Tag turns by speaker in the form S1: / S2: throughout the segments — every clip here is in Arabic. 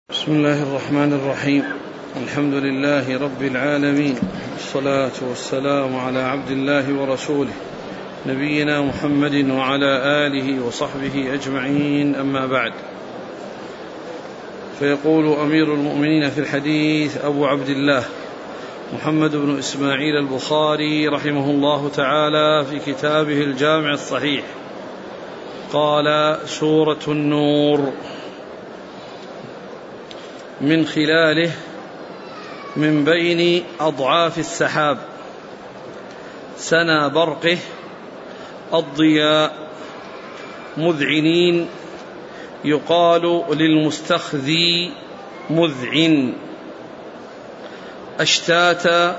S1: بسم الله الرحمن الرحيم. الحمد لله رب العالمين، والصلاة والسلام على عبد الله ورسوله نبينا محمد وعلى آله وصحبه أجمعين، أما بعد. فيقول أمير المؤمنين في الحديث أبو عبد الله محمد بن إسماعيل البخاري رحمه الله تعالى في كتابه الجامع الصحيح، قال: سورة النور، من خلاله من بين أضعاف السحاب سنا برقه الضياء مذعنين، يقال للمستخذي مذعن، أشتاتا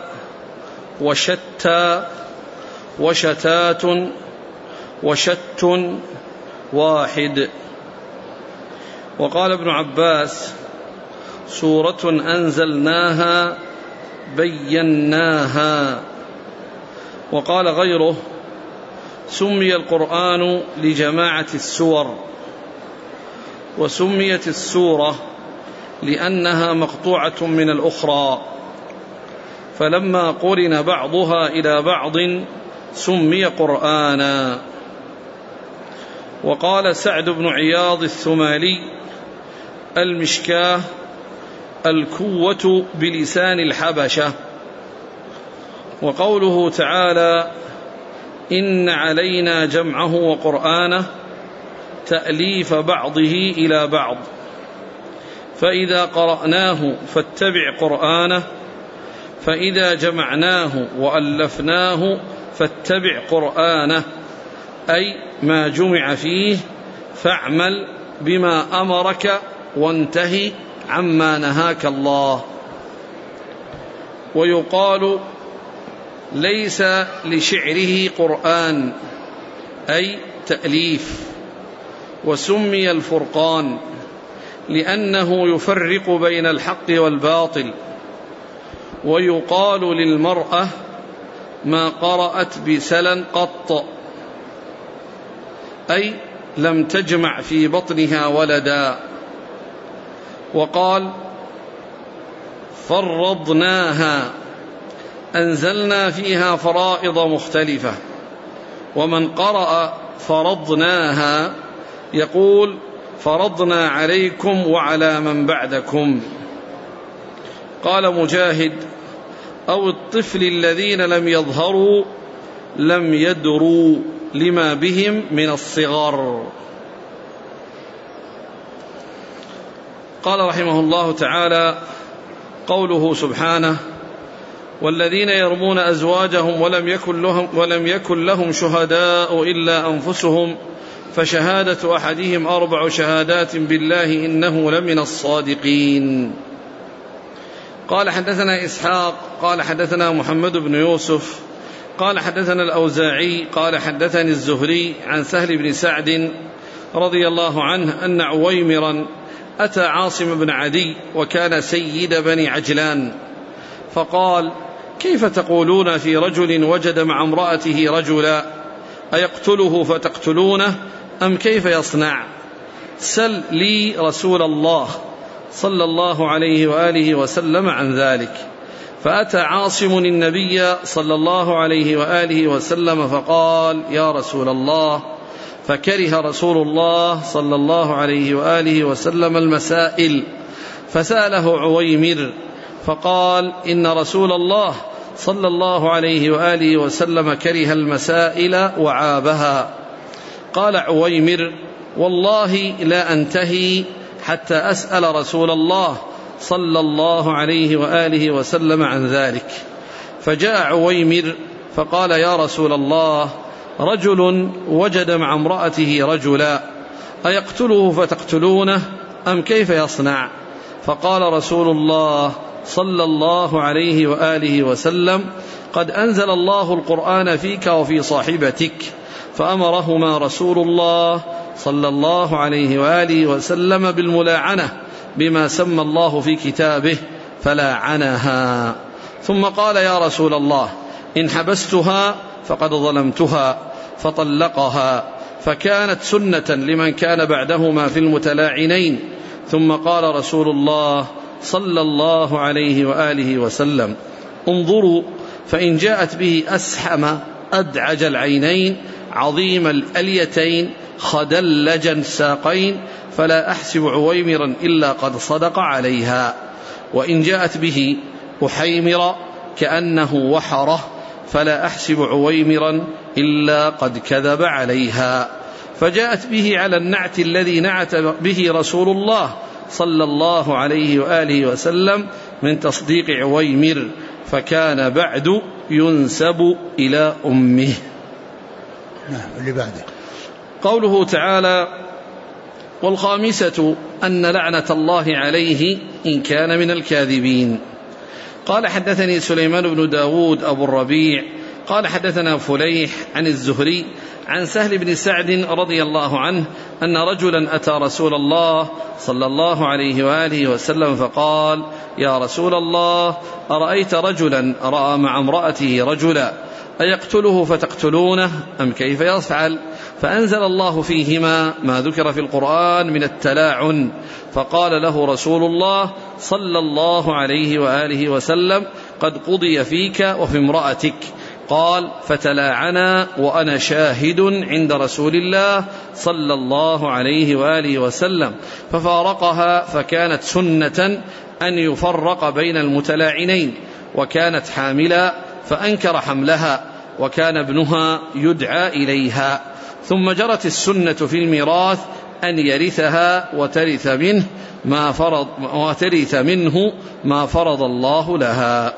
S1: وشتى وشتات وشت واحد. وقال ابن عباس: سورة أنزلناها بيناها. وقال غيره: سمي القرآن لجماعة السور، وسميت السورة لأنها مقطوعة من الأخرى، فلما قرن بعضها إلى بعض سمي قرآنا. وقال سعد بن عياض الثمالي: المشكاه الكوة بلسان الحبشة. وقوله تعالى: إن علينا جمعه وقرآنه، تأليف بعضه إلى بعض، فإذا قرأناه فاتبع قرآنه، فإذا جمعناه وألفناه فاتبع قرآنه، أي ما جمع فيه فاعمل بما أمرك وانتهي عما نهاك الله. ويقال: ليس لشعره قرآن، أي تأليف. وسمي الفرقان لأنه يفرق بين الحق والباطل. ويقال للمرأة: ما قرأت بسلا قط، أي لم تجمع في بطنها ولدا. وقال: فرضناها، أنزلنا فيها فرائض مختلفة. ومن قرأ فرضناها يقول: فرضنا عليكم وعلى من بعدكم. قال مجاهد: أو الطفل الذين لم يظهروا لم يدروا لما بهم من الصغر. قال رحمه الله تعالى: قوله سبحانه: والذين يرمون أزواجهم ولم يكن لهم شهداء إلا أنفسهم فشهادة أحدهم 4 شهادات بالله إنه لمن الصادقين. قال: حدثنا إسحاق قال حدثنا محمد بن يوسف قال حدثنا الأوزاعي قال حدثني الزهري عن سهل بن سعد رضي الله عنه أن عويمرا أتى عاصم بن عدي وكان سيد بني عجلان، فقال: كيف تقولون في رجل وجد مع امرأته رجلا، أيقتله فتقتلونه أم كيف يصنع؟ سل لي رسول الله صلى الله عليه وآله وسلم عن ذلك. فأتى عاصم النبي صلى الله عليه وآله وسلم فقال: يا رسول الله. فكره رسول الله صلى الله عليه وآله وسلم المسائل، فسأله عويمر فقال: إن رسول الله صلى الله عليه وآله وسلم كره المسائل وعابها. قال عويمر: والله لا أنتهي حتى أسأل رسول الله صلى الله عليه وآله وسلم عن ذلك. فجاء عويمر فقال: يا رسول الله، رجل وجد مع امرأته رجلا، أيقتله فتقتلونه أم كيف يصنع؟ فقال رسول الله صلى الله عليه وآله وسلم: قد أنزل الله القرآن فيك وفي صاحبتك. فأمرهما رسول الله صلى الله عليه وآله وسلم بالملاعنة بما سمى الله في كتابه، فلاعنها. ثم قال: يا رسول الله، إن حبستها فقد ظلمتها، فطلقها. فكانت سنة لمن كان بعدهما في المتلاعنين، ثم قال رسول الله صلى الله عليه وآله وسلم: انظروا فإن جاءت به أسحم أدعج العينين عظيم الأليتين خدلج الساقين فلا أحسب عويمرا إلا قد صدق عليها، وإن جاءت به أحيمر كأنه وحره فلا أحسب عويمرا إلا قد كذب عليها. فجاءت به على النعت الذي نعت به رسول الله صلى الله عليه وآله وسلم من تصديق عويمر، فكان بعد ينسب إلى أمه.
S2: نعم. اللي بعده
S1: قوله تعالى: والخامسة أن لعنة الله عليه إن كان من الكاذبين. قال: حدثني سليمان بن داود أبو الربيع قال: حدثنا فليح عن الزهري عن سهل بن سعد رضي الله عنه أن رجلا أتى رسول الله صلى الله عليه وآله وسلم فقال: يا رسول الله، أرأيت رجلا رأى مع امرأته رجلا أيقتله فتقتلونه أم كيف يفعل؟ فأنزل الله فيهما ما ذكر في القرآن من التلاعن، فقال له رسول الله صلى الله عليه وآله وسلم: قد قضي فيك وفي امرأتك. قال: فتلاعنا وأنا شاهد عند رسول الله صلى الله عليه وآله وسلم، ففارقها، فكانت سنة أن يفرق بين المتلاعنين، وكانت حاملا فأنكر حملها، وكان ابنها يدعى إليها. ثم جرت السنة في الميراث أن يرثها وترث منه ما فرض الله لها.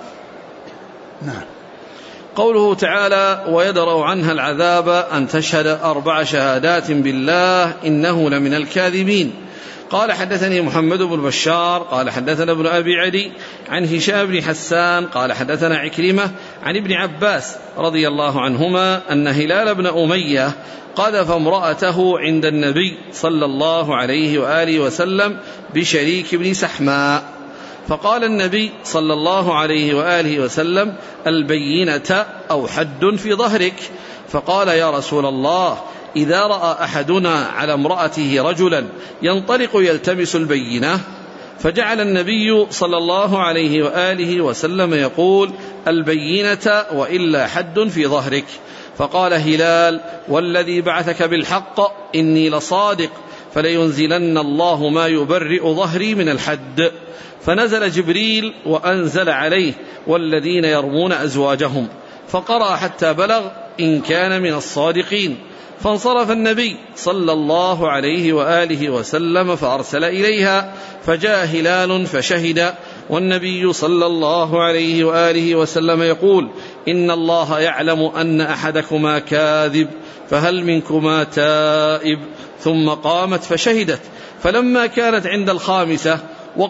S2: نعم.
S1: قوله تعالى: ويدرأ عنها العذاب أن تشهد 4 شهادات بالله إنه لمن الكاذبين. قال: حدثني محمد بن بشار قال: حدثنا ابن أبي عدي عن هشام بن حسان قال: حدثنا عكرمة عن ابن عباس رضي الله عنهما أن هلال بن أمية قذف امرأته عند النبي صلى الله عليه وآله وسلم بشريك بن سحماء، فقال النبي صلى الله عليه وآله وسلم: البينة أو حد في ظهرك؟ فقال: يا رسول الله، إذا رأى أحدنا على امرأته رجلا ينطلق يلتمس البينة. فجعل النبي صلى الله عليه وآله وسلم يقول: البينة وإلا حد في ظهرك. فقال هلال: والذي بعثك بالحق إني لصادق، فلينزلن الله ما يبرئ ظهري من الحد. فنزل جبريل وأنزل عليه: والذين يرمون أزواجهم، فقرأ حتى بلغ: إن كان من الصادقين. فانصرف النبي صلى الله عليه وآله وسلم فأرسل إليها، فجاء هلال فشهد، والنبي صلى الله عليه وآله وسلم يقول: إن الله يعلم أن أحدكما كاذب، فهل منكما تائب؟ ثم قامت فشهدت، فلما كانت عند الخامسة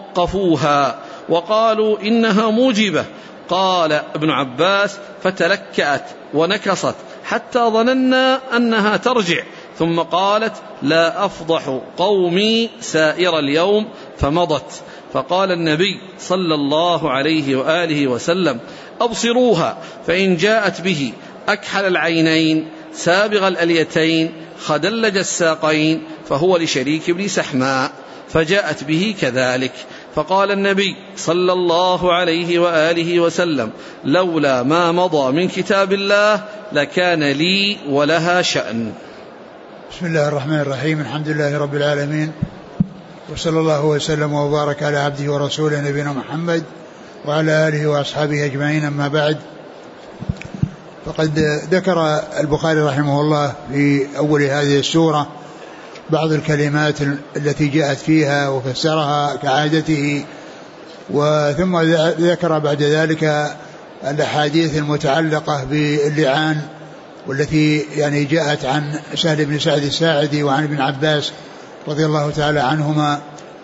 S1: وقفوها وقالوا: إنها موجبة. قال ابن عباس: فتلكأت ونكصت حتى ظننا أنها ترجع، ثم قالت: لا أفضح قومي سائر اليوم، فمضت. فقال النبي صلى الله عليه وآله وسلم: أبصروها، فإن جاءت به أكحل العينين سابغ الأليتين خدلج الساقين فهو لشريك بن سحماء. فجاءت به كذلك. فقال النبي صلى الله عليه وآله وسلم: لولا ما مضى من كتاب الله لكان لي ولها شأن.
S2: بسم الله الرحمن الرحيم. الحمد لله رب العالمين، وصلى الله وسلم وبارك على عبده ورسوله نبينا محمد وعلى آله وأصحابه أجمعين. أما بعد، فقد ذكر البخاري رحمه الله في أول هذه السورة بعض الكلمات التي جاءت فيها وفسرها كعادته، وثم ذكر بعد ذلك الأحاديث المتعلقة باللعان والتي يعني جاءت عن سهل بن سعد الساعدي وعن ابن عباس رضي الله تعالى عنهما.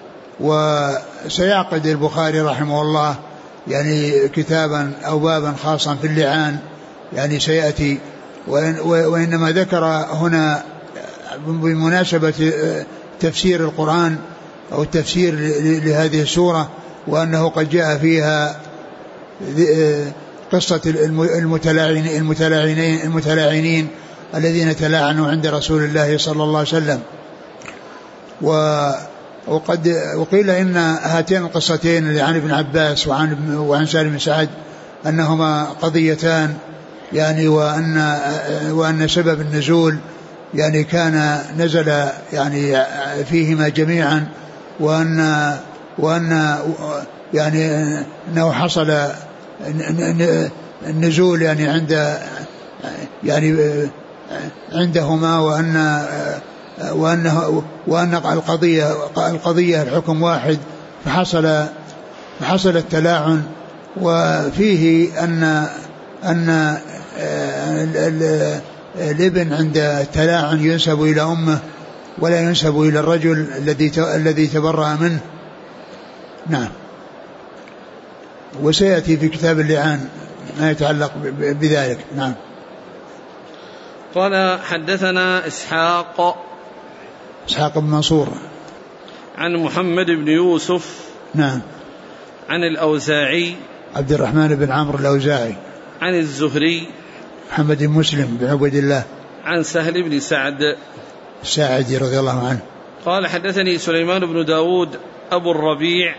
S2: وسيعقد البخاري رحمه الله يعني كتابا أو بابا خاصا في اللعان يعني سيأتي، وإنما ذكر هنا بمناسبة تفسير القرآن أو التفسير لهذه السورة، وأنه قد جاء فيها قصة المتلاعنين الذين تلاعنوا عند رسول الله صلى الله عليه وسلم. وقيل إن هاتين القصتين اللي عن ابن عباس وعن سالم بن سعد أنهما قضيتان يعني، وأن سبب النزول يعني كان نزل يعني فيهما جميعا، وأن يعني أنه حصل النزول يعني عندهما، وأن القضية الحكم واحد، فحصل التلاعن. وفيه أن الابن عند التلاعن ينسب إلى أمه ولا ينسب إلى الرجل الذي تبرأ منه. نعم. وسيأتي في كتاب اللعان ما يتعلق بذلك. نعم.
S1: قال حدثنا إسحاق
S2: بن منصور
S1: عن محمد بن يوسف.
S2: نعم.
S1: عن الأوزاعي
S2: عبد الرحمن بن عمرو الأوزاعي.
S1: عن الزهري
S2: محمد بن مسلم بن عبيد الله.
S1: عن سهل بن سعد
S2: الساعدي رضي الله عنه.
S1: قال حدثني سليمان بن داود أبو الربيع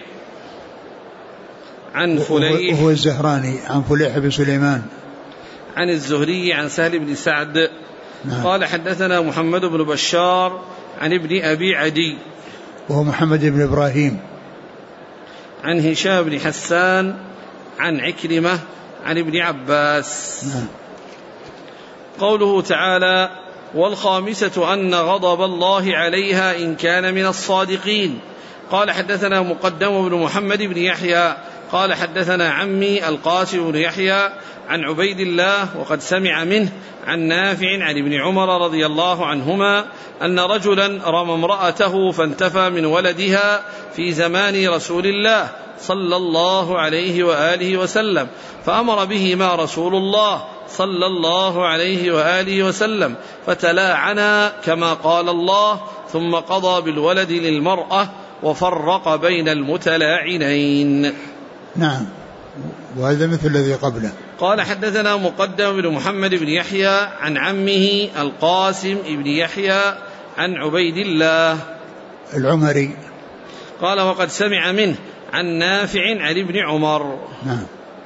S1: عن فليح
S2: وهو الزهراني عن فليح بن سليمان
S1: عن الزهري عن سهل بن سعد.
S2: نعم.
S1: قال حدثنا محمد بن بشار عن ابن أبي عدي
S2: وهو محمد بن إبراهيم
S1: عن هشام بن حسان عن عكرمة عن ابن عباس.
S2: نعم.
S1: قوله تعالى والخامسة أن غضب الله عليها إن كان من الصادقين. قال حدثنا مقدم بن محمد بن يحيى قال حدثنا عمي القاسم بن يحيى عن عبيد الله وقد سمع منه عن نافع عن ابن عمر رضي الله عنهما أن رجلا رمى امرأته فانتفى من ولدها في زمان رسول الله صلى الله عليه وآله وسلم، فأمر بهما رسول الله صلى الله عليه وآله وسلم فتلاعنا كما قال الله، ثم قضى بالولد للمرأة وفرق بين المتلاعنين.
S2: نعم. وهذا مثل الذي قبله.
S1: قال حدثنا مقدم بن محمد بن يحيى عن عمه القاسم بن يحيى عن عبيد الله
S2: العمري
S1: قال وقد سمع منه عن نافع عن ابن عمر.
S2: نعم.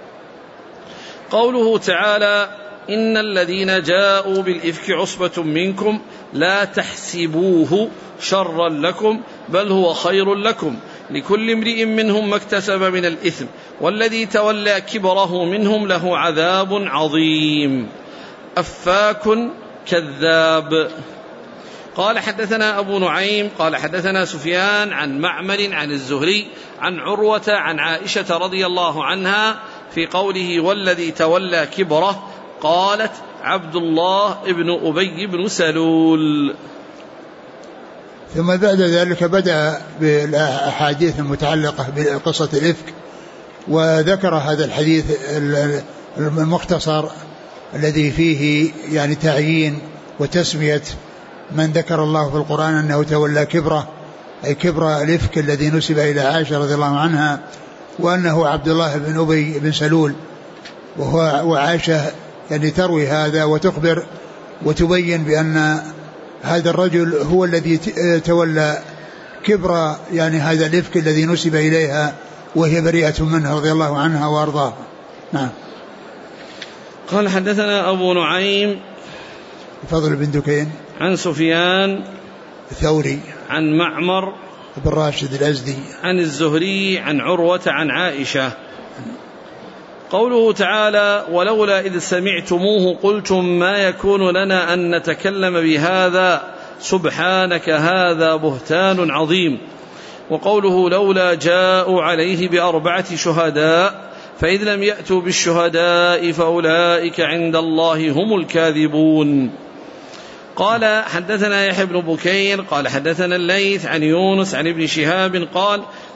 S1: قوله تعالى إن الذين جاءوا بالإفك عصبة منكم لا تحسبوه شرا لكم بل هو خير لكم لكل امرئ منهم ما اكتسب من الإثم والذي تولى كبره منهم له عذاب عظيم. أفاك كذاب. قال حدثنا أبو نعيم قال حدثنا سفيان عن معمر عن الزهري عن عروة عن عائشة رضي الله عنها في قوله والذي تولى كبره قالت عبد الله ابن أبي بن سلول.
S2: ثم بعد ذلك بدأ بالأحاديث المتعلقة بقصة الإفك، وذكر هذا الحديث المختصر الذي فيه يعني تعيين وتسمية من ذكر الله في القرآن أنه تولى كبره، أي كبر الإفك الذي نسب إلى عائشة رضي الله عنها، وأنه عبد الله بن أبي بن سلول، وعائشة يعني تروي هذا وتخبر وتبين بأن هذا الرجل هو الذي تولى كبر يعني هذا الإفك الذي نسب إليها وهي بريئة منه رضي الله عنها وأرضاها. نعم.
S1: قال حدثنا أبو نعيم
S2: فضل بن دكين
S1: عن سفيان
S2: الثوري
S1: عن معمر
S2: بن راشد الأزدي
S1: عن الزهري عن عروة عن عائشة. قوله تعالى ولولا إذ سمعتموه قلتم ما يكون لنا أن نتكلم بهذا سبحانك هذا بهتان عظيم. وقوله لولا جاءوا عليه بأربعة شهداء فإذ لم يأتوا بالشهداء فأولئك عند الله هم الكاذبون. قال حدثنا يحيى بن بكير قال حدثنا الليث عن يونس عن ابن شهاب قال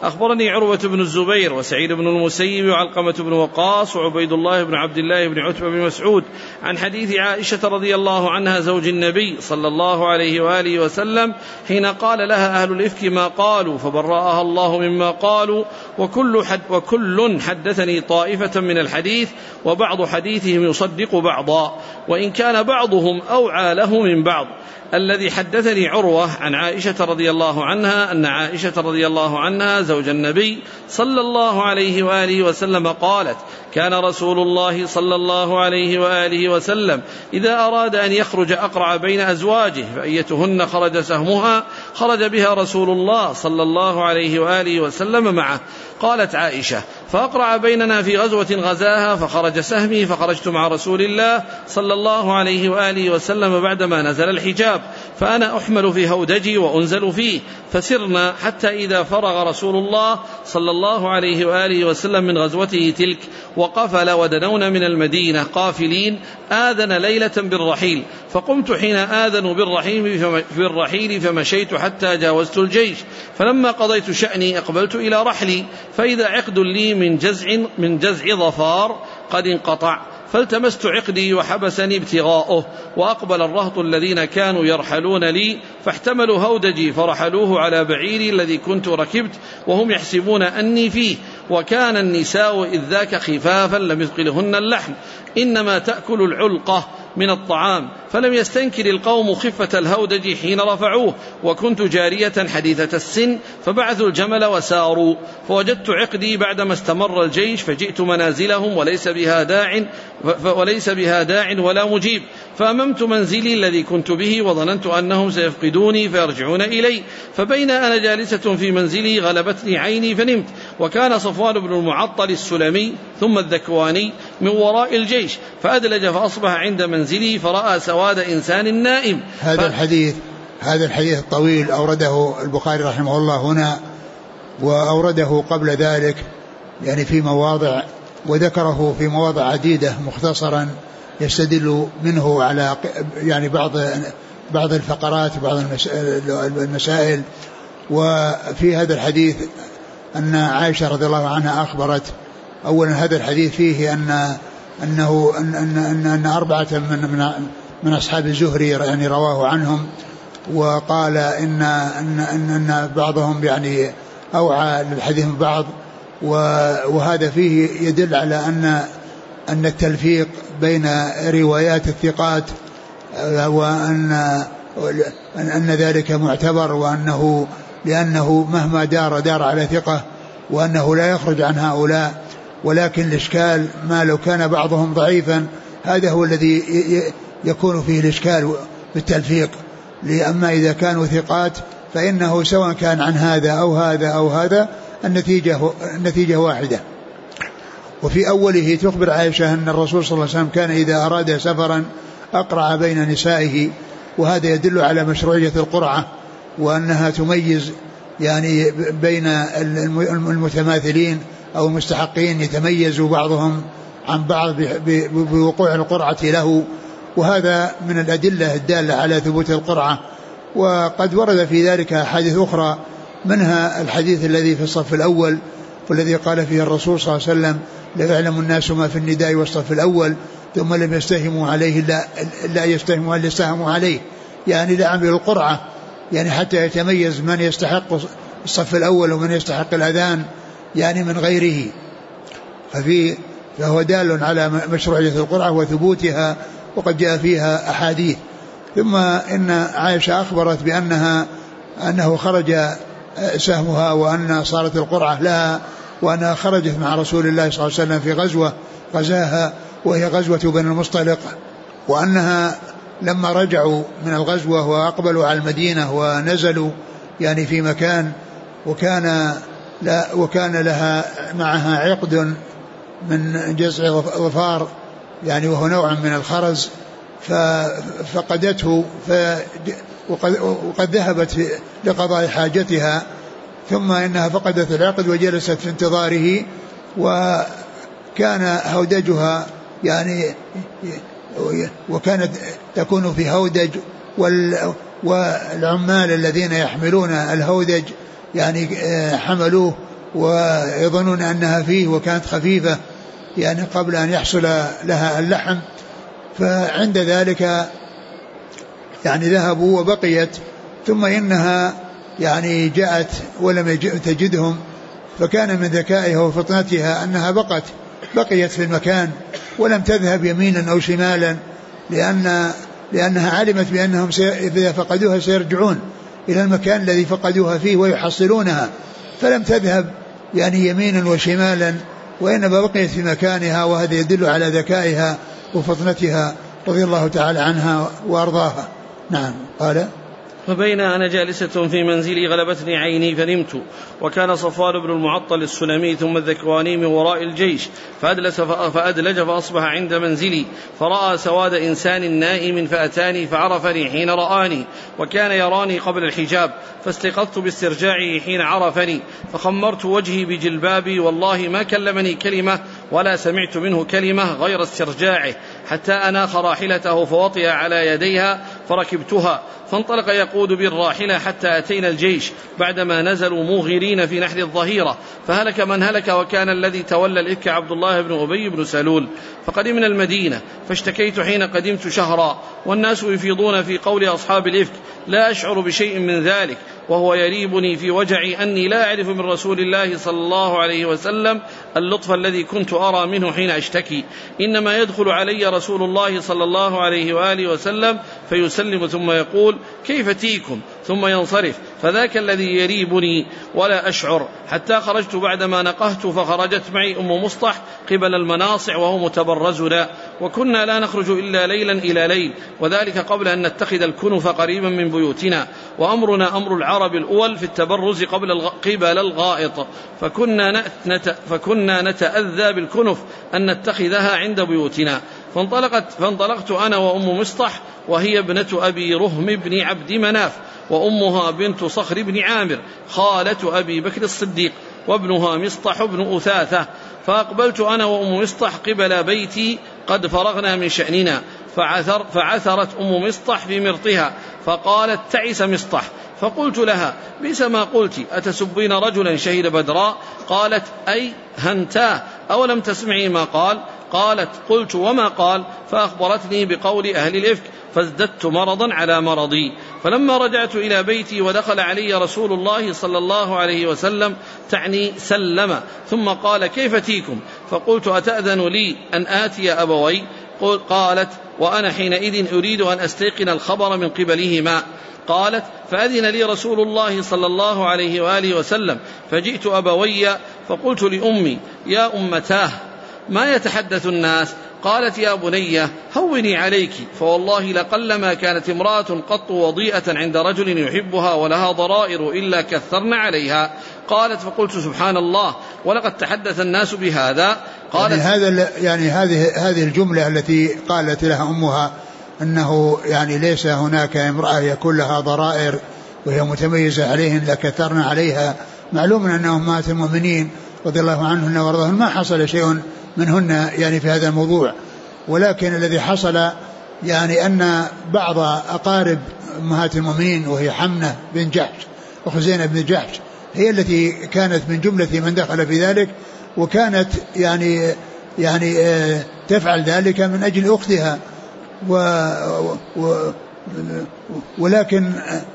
S1: أخبرني عروة بن الزبير وسعيد بن المسيب وعلقمة بن وقاص وعبيد الله بن عبد الله بن عتبة بن مسعود عن حديث عائشة رضي الله عنها زوج النبي صلى الله عليه وآله وسلم حين قال لها أهل الإفك ما قالوا فبرأها الله مما قالوا وكل حدثني طائفة من الحديث وبعض حديثهم يصدق بعضا وإن كان بعضهم أوعى له من بعض. الذي حدثني عروة عن عائشة رضي الله عنها أن عائشة رضي الله عنها زوج النبي صلى الله عليه وآله وسلم قالت كان رسول الله صلى الله عليه وآله وسلم إذا أراد أن يخرج أقرع بين أزواجه فأيتهن خرج سهمها خرج بها رسول الله صلى الله عليه وآله وسلم معه. قالت عائشة فأقرع بيننا في غزوة غزاها فخرج سهمي فخرجت مع رسول الله صلى الله عليه وآله وسلم بعدما نزل الحجاب فأنا أحمل في هودجي وأنزل فيه فسرنا حتى إذا فرغ رسول الله صلى الله عليه وآله وسلم من غزوته تلك وقفل ودنونا من المدينة قافلين آذن ليلة بالرحيل فقمت حين آذنوا بالرحيل فمشيت حتى جاوزت الجيش فلما قضيت شأني أقبلت إلى رحلي فإذا عقد لي من جزع ظفار قد انقطع فالتمست عقدي وحبسني ابتغاؤه وأقبل الرهط الذين كانوا يرحلون لي فاحتملوا هودجي فرحلوه على بعيري الذي كنت ركبت وهم يحسبون أني فيه وكان النساء إذ ذاك خفافا لم يثقلهن اللحم إنما تأكل العلقة من الطعام فلم يستنكر القوم خفة الهودج حين رفعوه وكنت جارية حديثة السن فبعثوا الجمل وساروا فوجدت عقدي بعدما استمر الجيش فجئت منازلهم وليس بها داع ولا مجيب فأممت منزلي الذي كنت به وظننت أنهم سيفقدوني فيرجعون إلي فبين أنا جالسة في منزلي غلبتني عيني فنمت وكان صفوان بن المعطل السلمي ثم الذكواني من وراء الجيش فأدلج فأصبح عند منزلي فرأى سواد إنسان نائم.
S2: هذا الحديث الطويل أورده البخاري رحمه الله هنا وأورده قبل ذلك يعني في مواضع وذكره في مواضع عديدة مختصرا يستدل منه على يعني بعض الفقرات وبعض المسائل. وفي هذا الحديث أن عائشة رضي الله عنها أخبرت أولا هذا الحديث فيه أن 4 من أصحاب الزهري يعني رواه عنهم وقال إن بعضهم يعني أوعى للحديث من بعض وهذا فيه يدل على أن التلفيق بين روايات الثقات وأن ذلك معتبر وأنه لأنه مهما دار على ثقة وأنه لا يخرج عن هؤلاء ولكن الإشكال ما لو كان بعضهم ضعيفا هذا هو الذي يكون فيه الإشكال بالتلفيق لأما إذا كانوا ثقات فإنه سواء كان عن هذا أو هذا النتيجة واحدة. وفي أوله تخبر عائشة أن الرسول صلى الله عليه وسلم كان إذا أراد سفرا أقرع بين نسائه وهذا يدل على مشروعية القرعة وأنها تميز يعني بين المتماثلين أو المستحقين يتميز بعضهم عن بعض بوقوع القرعة له وهذا من الأدلة الدالة على ثبوت القرعة. وقد ورد في ذلك أحاديث أخرى منها الحديث الذي في الصف الأول والذي قال فيه الرسول صلى الله عليه وسلم لا يعلم الناس ما في النداء والصف الأول ثم لم يستهموا عليه لا يستهموا اللي استهموا عليه يعني لا عملوا القرعة يعني حتى يتميز من يستحق الصف الأول ومن يستحق الأذان يعني من غيره فهو دال على مشروعية القرعة وثبوتها وقد جاء فيها أحاديث. ثم إن عائشة أخبرت أنه خرج سهمها وأن صارت القرعة لها وأنها خرجت مع رسول الله صلى الله عليه وسلم في غزوة غزاها وهي غزوة بني المصطلق وأنها لما رجعوا من الغزوة وأقبلوا على المدينة ونزلوا يعني في مكان وكان لها معها عقد من جزع ظفار يعني وهو نوع من الخرز ففقدته وقد ذهبت لقضاء حاجتها ثم إنها فقدت العقد وجلست في انتظاره وكان هودجها يعني وكانت تكون في هودج والعمال الذين يحملون الهودج يعني حملوه ويظنون أنها فيه وكانت خفيفة يعني قبل أن يحصل لها اللحم. فعند ذلك يعني ذهبوا وبقيت، ثم إنها يعني جاءت ولم تجدهم، فكان من ذكائها وفطنتها أنها بقيت في المكان ولم تذهب يمينا أو شمالا، لأنها علمت بأنهم إذا فقدوها سيرجعون إلى المكان الذي فقدوها فيه ويحصلونها، فلم تذهب يعني يمينا وشمالا، وإنما بقيت في مكانها. وهذا يدل على ذكائها وفطنتها رضي الله تعالى عنها وأرضاها. نعم. قال:
S1: فبين أنا جالسة في منزلي غلبتني عيني فنمت، وكان صفوان بن المعطل السلمي ثم الذكواني من وراء الجيش، فأدلج فأصبح عند منزلي، فرأى سواد إنسان نائم فأتاني فعرفني حين رآني، وكان يراني قبل الحجاب، فاستيقظت باسترجاعه حين عرفني، فخمرت وجهي بجلبابي، والله ما كلمني كلمة ولا سمعت منه كلمة غير استرجاعه، حتى أناخ راحلته فوطئ على يديها فركبتها، فانطلق يقود بالراحلة حتى أتينا الجيش بعدما نزلوا موغرين في نحر الظهيرة، فهلك من هلك، وكان الذي تولى الإفك عبد الله بن أبي بن سلول. فقدمنا المدينة فاشتكيت حين قدمت شهرا، والناس يفيضون في قول أصحاب الإفك، لا أشعر بشيء من ذلك، وهو يريبني في وجعي أني لا أعرف من رسول الله صلى الله عليه وسلم اللطف الذي كنت أرى منه حين أشتكي، إنما يدخل علي رسول الله صلى الله عليه وآله وسلم فيسلم ثم يقول: كيف تيكم؟ ثم ينصرف، فذاك الذي يريبني ولا أشعر، حتى خرجت بعدما نقهت، فخرجت معي أم مصطح قبل المناصع وهو متبرزنا، وكنا لا نخرج إلا ليلا إلى ليل، وذلك قبل أن نتخذ الكنف قريبا من بيوتنا، وأمرنا أمر العرب الأول في التبرز قبل الغائط، فكنا نتأذى بالكنف أن نتخذها عند بيوتنا. فانطلقت أنا وأم مصطح، وهي ابنة أبي رهم بن عبد مناف، وأمها بنت صخر بن عامر خالة أبي بكر الصديق، وابنها مصطح بن أثاثة. فأقبلت أنا وأم مصطح قبل بيتي قد فرغنا من شأننا، فعثرت أم مصطح في مرطها، فقالت: تعس مصطح. فقلت لها: بئس ما قلت، أتسبين رجلا شهد بدرا؟ قالت: أي هنتاه، أولم تسمعي ما قال؟ قالت: قلت: وما قال؟ فأخبرتني بقول أهل الإفك، فازددت مرضا على مرضي. فلما رجعت إلى بيتي ودخل علي رسول الله صلى الله عليه وسلم، تعني سلم، ثم قال: كيف تيكم؟ فقلت: أتأذن لي أن آتي أبوي؟ قالت: وأنا حينئذ أريد أن أستيقن الخبر من قبلهما. قالت: فأذن لي رسول الله صلى الله عليه وآله وسلم، فجئت أبوي فقلت لأمي: يا أمتاه، ما يتحدث الناس؟ قالت: يا بني هوني عليك، فوالله لقلما كانت امرأة قط وضيئة عند رجل يحبها ولها ضرائر إلا كثرن عليها. قالت: فقلت: سبحان الله، ولقد تحدث الناس بهذا. قالت:
S2: هذه الجملة التي قالت لها أمها أنه يعني ليس هناك امرأة يكون لها ضرائر وهي متميزة عليهن لكثرن عليها، معلوم أن أمهات المؤمنين رضي الله عنهن وارضاهن ما حصل شيء منهن يعني في هذا الموضوع، ولكن الذي حصل يعني أن بعض أقارب أمهات المؤمنين وهي حمنة بن جحش وخزينة بن جحش هي التي كانت من جملة من دخل في ذلك، وكانت يعني تفعل ذلك من أجل أختها، ولكن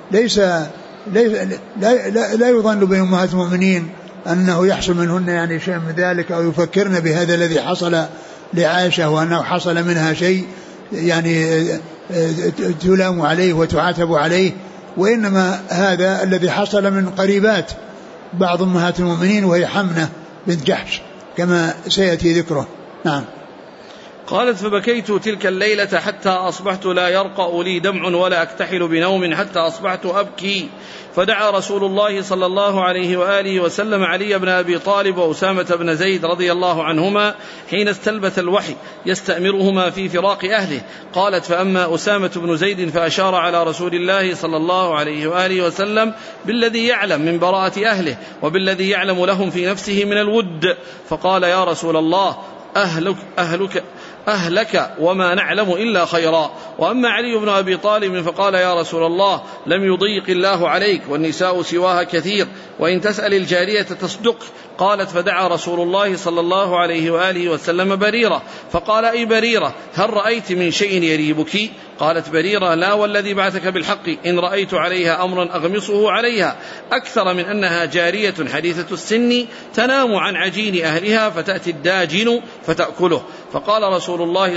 S2: لا يظن بأمهات المؤمنين أنه يحصل منهن يعني شيء من ذلك، أو يفكرن بهذا الذي حصل لعائشة وأنه حصل منها شيء يعني تلام عليه وتعاتب عليه، وإنما هذا الذي حصل من قريبات بعض أمهات المؤمنين وهي حمنة بنت جحش كما سيأتي ذكره. نعم.
S1: قالت: فبكيت تلك الليلة حتى أصبحت لا يرقأ لي دمع ولا أكتحل بنوم حتى أصبحت أبكي، فدعا رسول الله صلى الله عليه وآله وسلم علي بن أبي طالب وأسامة بن زيد رضي الله عنهما حين استلبث الوحي يستأمرهما في فراق أهله. قالت: فأما أسامة بن زيد فأشار على رسول الله صلى الله عليه وآله وسلم بالذي يعلم من براءة أهله وبالذي يعلم لهم في نفسه من الود، فقال: يا رسول الله، أهلك وما نعلم إلا خيرا. وأما علي بن أبي طالب فقال يا رسول الله لم يضيق الله عليك والنساء سواها كثير وإن تسأل الجارية تصدق. قالت فدعا رسول الله صلى الله عليه وآله وسلم بريرة فقال أي بريرة هل رأيت من شيء يريبك؟ قالت بريرة لا والذي بعثك بالحق إن رأيت عليها أمرا أغمصه عليها أكثر من أنها جارية حديثة السن تنام عن عجين أهلها فتأتي الداجن فتأكله. فقام رسول الله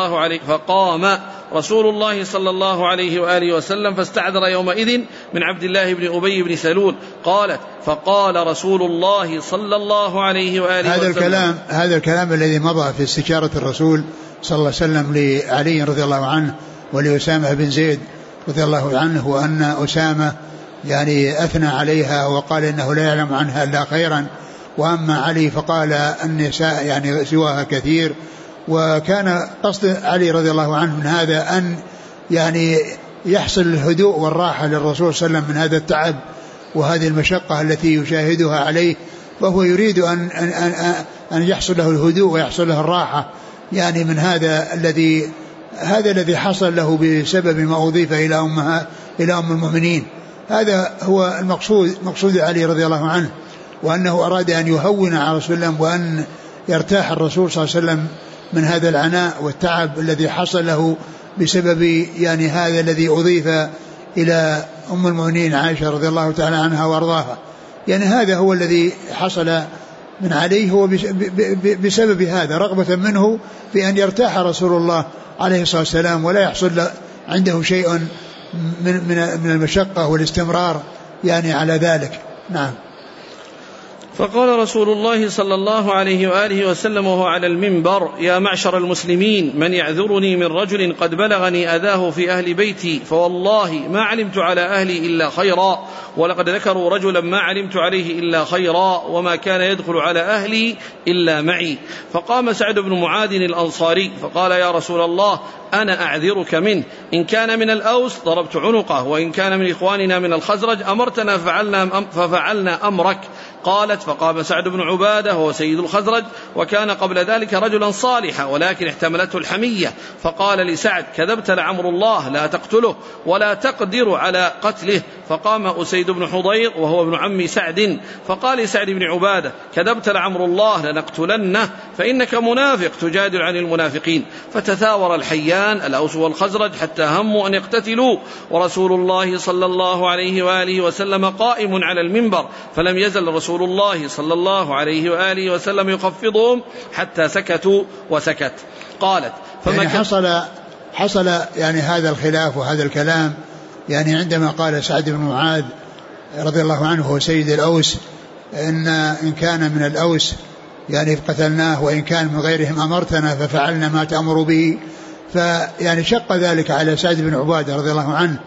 S1: صلى الله عليه وآله وسلم فاستعذر يومئذ من عبد الله بن أبي بن سلول. قالت فقال رسول الله صلى الله عليه وآله وسلم
S2: هذا الكلام الذي مضى في استشارة الرسول صلى الله عليه وسلم لعلي رضي الله عنه ولأسامة بن زيد رضي الله عنه وأن أسامة يعني أثنى عليها وقال إنه لا يعلم عنها إلا خيرا، وأما علي فقال النساء يعني سواها كثير. وكان قصد علي رضي الله عنه من هذا أن يعني يحصل الهدوء والراحة للرسول صلى الله عليه وسلم من هذا التعب وهذه المشقة التي يشاهدها عليه، وهو يريد أن يحصل له الهدوء ويحصل له الراحة يعني من هذا الذي حصل له بسبب ما أضيف إلى أم المؤمنين. هذا هو مقصود علي رضي الله عنه، وأنه أراد أن يهون على رسول الله وأن يرتاح الرسول صلى الله عليه وسلم من هذا العناء والتعب الذي حصل له بسبب يعني هذا الذي أضيف إلى أم المؤمنين عائشة رضي الله تعالى عنها وأرضاها. يعني هذا هو الذي حصل من عليه هو بسبب هذا، رغبة منه في أن يرتاح رسول الله عليه الصلاة والسلام ولا يحصل عنده شيء من المشقة والاستمرار يعني على ذلك. نعم.
S1: فقال رسول الله صلى الله عليه وآله وسلم وهو على المنبر يا معشر المسلمين من يعذرني من رجل قد بلغني أذاه في أهل بيتي فوالله ما علمت على أهلي إلا خيرا ولقد ذكروا رجلا ما علمت عليه إلا خيرا وما كان يدخل على أهلي إلا معي. فقام سعد بن معاذ الأنصاري فقال يا رسول الله أنا أعذرك منه إن كان من الأوس ضربت عنقه وإن كان من إخواننا من الخزرج أمرتنا ففعلنا أمرك. قالت فقام سعد بن عبادة وهو سيد الخزرج وكان قبل ذلك رجلا صالحا ولكن احتملته الحمية فقال لسعد كذبت لعمر الله لا تقتله ولا تقدر على قتله. فقام أسيد بن حضير وهو ابن عم سعد فقال لسعد بن عبادة كذبت لعمر الله لنقتلنه فإنك منافق تجادل عن المنافقين. فتثاور الحيان الأوس والخزرج حتى هموا أن يقتتلوا ورسول الله صلى الله عليه وآله وسلم قائم على المنبر فلم يزل رسول الله صلى الله عليه وآله وسلم يخفضهم حتى سكتوا وسكت. قالت
S2: يعني حصل يعني هذا الخلاف وهذا الكلام يعني عندما قال سعد بن معاذ رضي الله عنه هو سيد الأوس إن كان من الأوس يعني قتلناه وإن كان من غيرهم أمرتنا ففعلنا ما تأمر به. فيعني شق ذلك على سعد بن عبادة رضي الله عنه،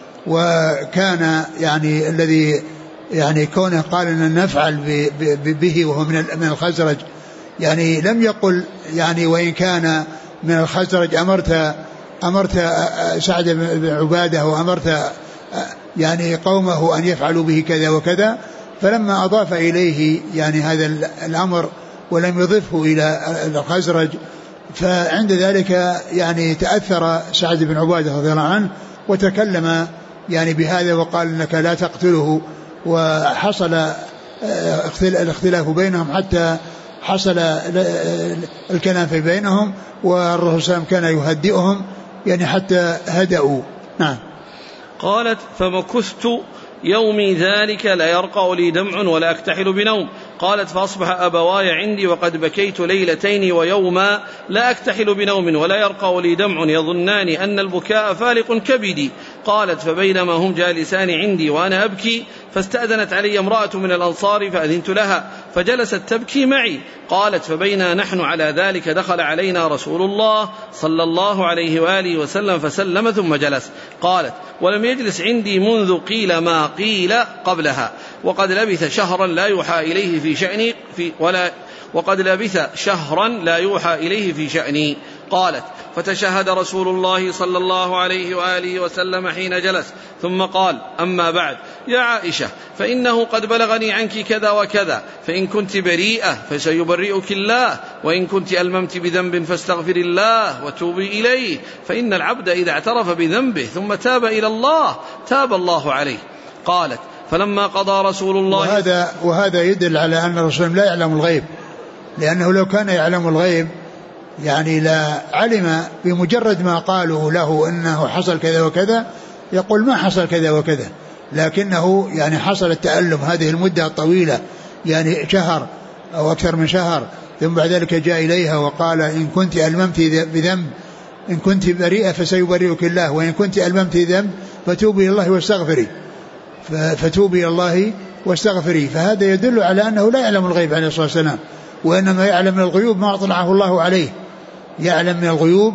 S2: وكان يعني الذي يعني كونه قال أن نفعل به وهو من الخزرج يعني لم يقل يعني وإن كان من الخزرج أمرت سعد بن عبادة وأمرت يعني قومه أن يفعلوا به كذا وكذا. فلما أضاف إليه يعني هذا الأمر ولم يضفه إلى الخزرج فعند ذلك يعني تأثر سعد بن عبادة رضي الله عنه وتكلم يعني بهذا وقال إنك لا تقتله. وحصل الاختلاف بينهم حتى حصل الكلام في بينهم والرسول صلى الله عليه وسلم كان يهدئهم يعني حتى هدأوا. نعم.
S1: قالت فمكثت يومي ذلك لا يرقى لي دمع ولا أكتحل بنوم. قالت فأصبح أبواي عندي وقد بكيت ليلتين ويوما لا أكتحل بنوم ولا يرقى لي دمع يظنان أن البكاء فالق كبدي. قالت فبينما هم جالسان عندي وأنا أبكي فاستأذنت علي امرأة من الأنصار فأذنت لها فجلست تبكي معي. قالت فبينا نحن على ذلك دخل علينا رسول الله صلى الله عليه وآله وسلم فسلم ثم جلس. قالت ولم يجلس عندي منذ قيل ما قيل قبلها وقد لبث شهرا لا يوحى إليه في شأني قالت: فتشهد رسول الله صلى الله عليه وآله وسلم حين جلس، ثم قال: أما بعد، يا عائشة، فإنه قد بلغني عنك كذا وكذا، فإن كنت بريئة فسيبرئك الله، وإن كنت ألممت بذنب فاستغفر الله وتوبي إليه، فإن العبد إذا اعترف بذنبه ثم تاب إلى الله تاب الله عليه. قالت: فلما قضى رسول الله
S2: وهذا يدل على أن الرسول لا يعلم الغيب، لأنه لو كان يعلم الغيب يعني لا علم بمجرد ما قالوا له أنه حصل كذا وكذا يقول ما حصل كذا وكذا، لكنه يعني حصل التألم هذه المدة الطويلة، يعني شهر أو أكثر من شهر، ثم بعد ذلك جاء إليها وقال: إن كنت ألممت بذنب، إن كنت بريئة فسيبرئك الله، وإن كنت ألممت ذنب فتوبي إلى الله واستغفري، فتوبي إلى الله واستغفري. فهذا يدل على أنه لا يعلم الغيب عليه الصلاة والسلام، وإنما يعلم من الغيوب ما أطلعه الله عليه، يعلم من الغيوب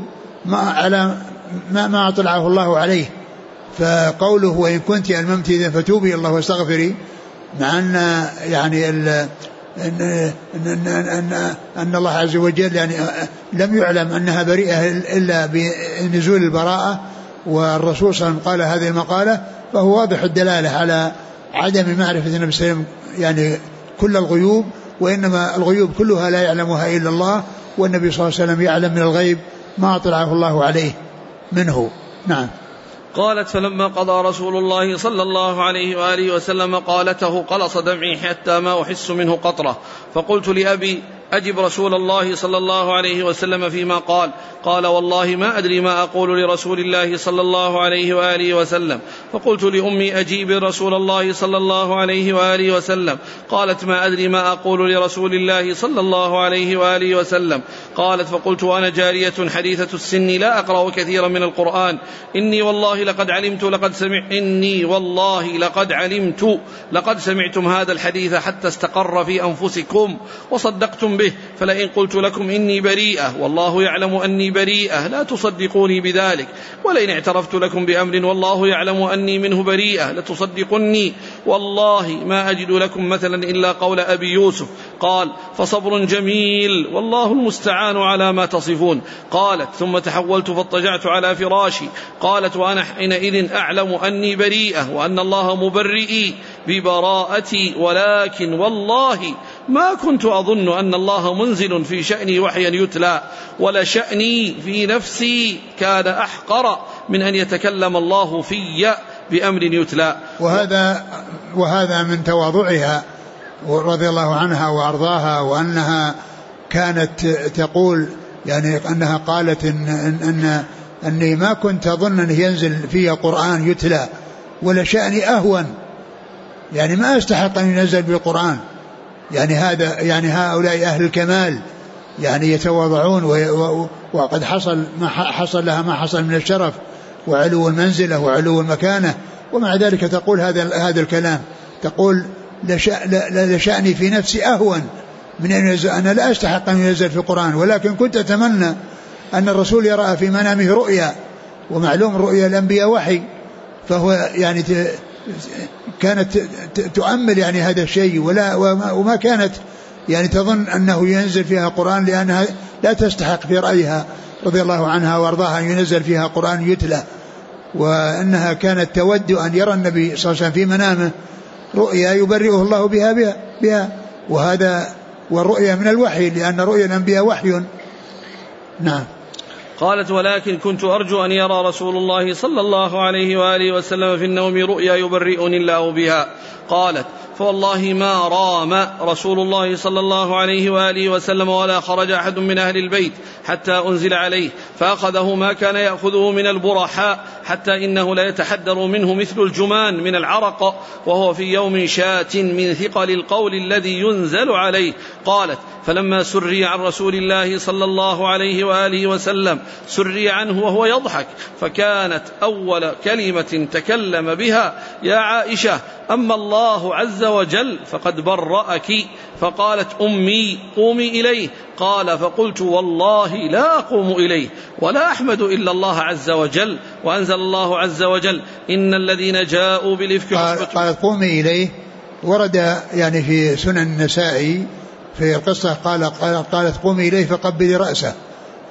S2: ما أطلعه الله عليه. فقوله: وإن كنت ألممت ذنب فتوبي إلى الله واستغفري، مع أن يعني أن الله عز وجل يعني لم يعلم أنها بريئة إلا بنزول البراءة، والرسول صلى الله عليه وسلم قال هذه المقالة، فهو واضح الدلالة على عدم معرفة النبي صلى الله عليه وسلم يعني كل الغيوب، وإنما الغيوب كلها لا يعلمها إلا الله، والنبي صلى الله عليه وسلم يعلم من الغيب ما أطلعه الله عليه منه. نعم.
S1: قالت: فلما قضى رسول الله صلى الله عليه وآله وسلم قالته قلص دمعي حتى ما أحس منه قطرة، فقلت لأبي: أجب رسول الله صلى الله عليه وسلم فيما قال. قال: والله ما أدري ما أقول لرسول الله صلى الله عليه وآله وسلم. فقلت لأمي: أجيب رسول الله صلى الله عليه وآله وسلم. قالت: ما أدري ما أقول لرسول الله صلى الله عليه وآله وسلم. قالت: فقلت: وأنا جارية حديثة السن لا أقرأ كثيرا من القرآن، إني والله لقد سمعتم هذا الحديث حتى استقر في أنفسكم وصدقتم به، فلئن قلت لكم إني بريئة والله يعلم أني بريئة لا تصدقوني بذلك، ولئن اعترفت لكم بأمر والله يعلم أني منه بريئة لتصدقني، والله ما أجد لكم مثلا إلا قول أبي يوسف. قال: فصبر جميل والله المستعان على ما تصفون. قالت: ثم تحولت فاضطجعت على فراشي. قالت: وأنا حينئذ أعلم أني بريئة وأن الله مبرئي ببراءتي، ولكن والله ما كنت أظن أن الله منزل في شأني وحيا يتلى، ولشأني في نفسي كان أحقر من أن يتكلم الله في بأمر يتلى.
S2: وهذا من تواضعها رضي الله عنها وأرضاها، وأنها كانت تقول يعني أنها قالت أني ما كنت أظن أن ينزل في قرآن يتلى، ولشأني أهون، يعني ما أستحق أن ينزل بالقرآن. يعني هذا يعني هؤلاء أهل الكمال يعني يتواضعون، وقد حصل لها ما حصل من الشرف وعلو المنزلة وعلو المكانة، ومع ذلك تقول هذا الكلام، تقول: لشأني في نفسي أهون من أن أنا لا أستحق أن ينزل في القرآن، ولكن كنت أتمنى أن الرسول يرى في منامه رؤيا، ومعلوم رؤيا الأنبياء وحي، فهو يعني كانت تؤمل يعني هذا الشيء، وما كانت يعني تظن أنه ينزل فيها قرآن، لأنها لا تستحق في رأيها رضي الله عنها وارضاها أن ينزل فيها قرآن يتلى، وأنها كانت تود أن يرى النبي صلى الله عليه وسلم في منامه رؤيا يبرئه الله بها وهذا والرؤيا من الوحي، لأن رؤيا الأنبياء وحي. نعم.
S1: قالت: ولكن كنت أرجو أن يرى رسول الله صلى الله عليه وآله وسلم في النوم رؤيا يبرئني الله بها. قالت: فوالله ما رام رسول الله صلى الله عليه وآله وسلم ولا خرج أحد من أهل البيت حتى أنزل عليه، فأخذه ما كان يأخذه من البرحاء، حتى إنه لا يتحدر منه مثل الجمان من العرق، وهو في يوم شات من ثقل القول الذي ينزل عليه. قالت: فلما سري عن رسول الله صلى الله عليه وآله وسلم سري عنه وهو يضحك، فكانت أول كلمة تكلم بها: يا عائشة، أما الله عز وجل فقد برأك. فقالت أمي: قومي إليه. قال: فقلت: والله لا أقوم إليه ولا أحمد إلا الله عز وجل. وأنزل الله عز وجل: إن الذين جاءوا بالإفك
S2: قالت قومي إليه، ورد يعني في سنن النسائي في القصة قالت قومي إليه فقبلي رأسه،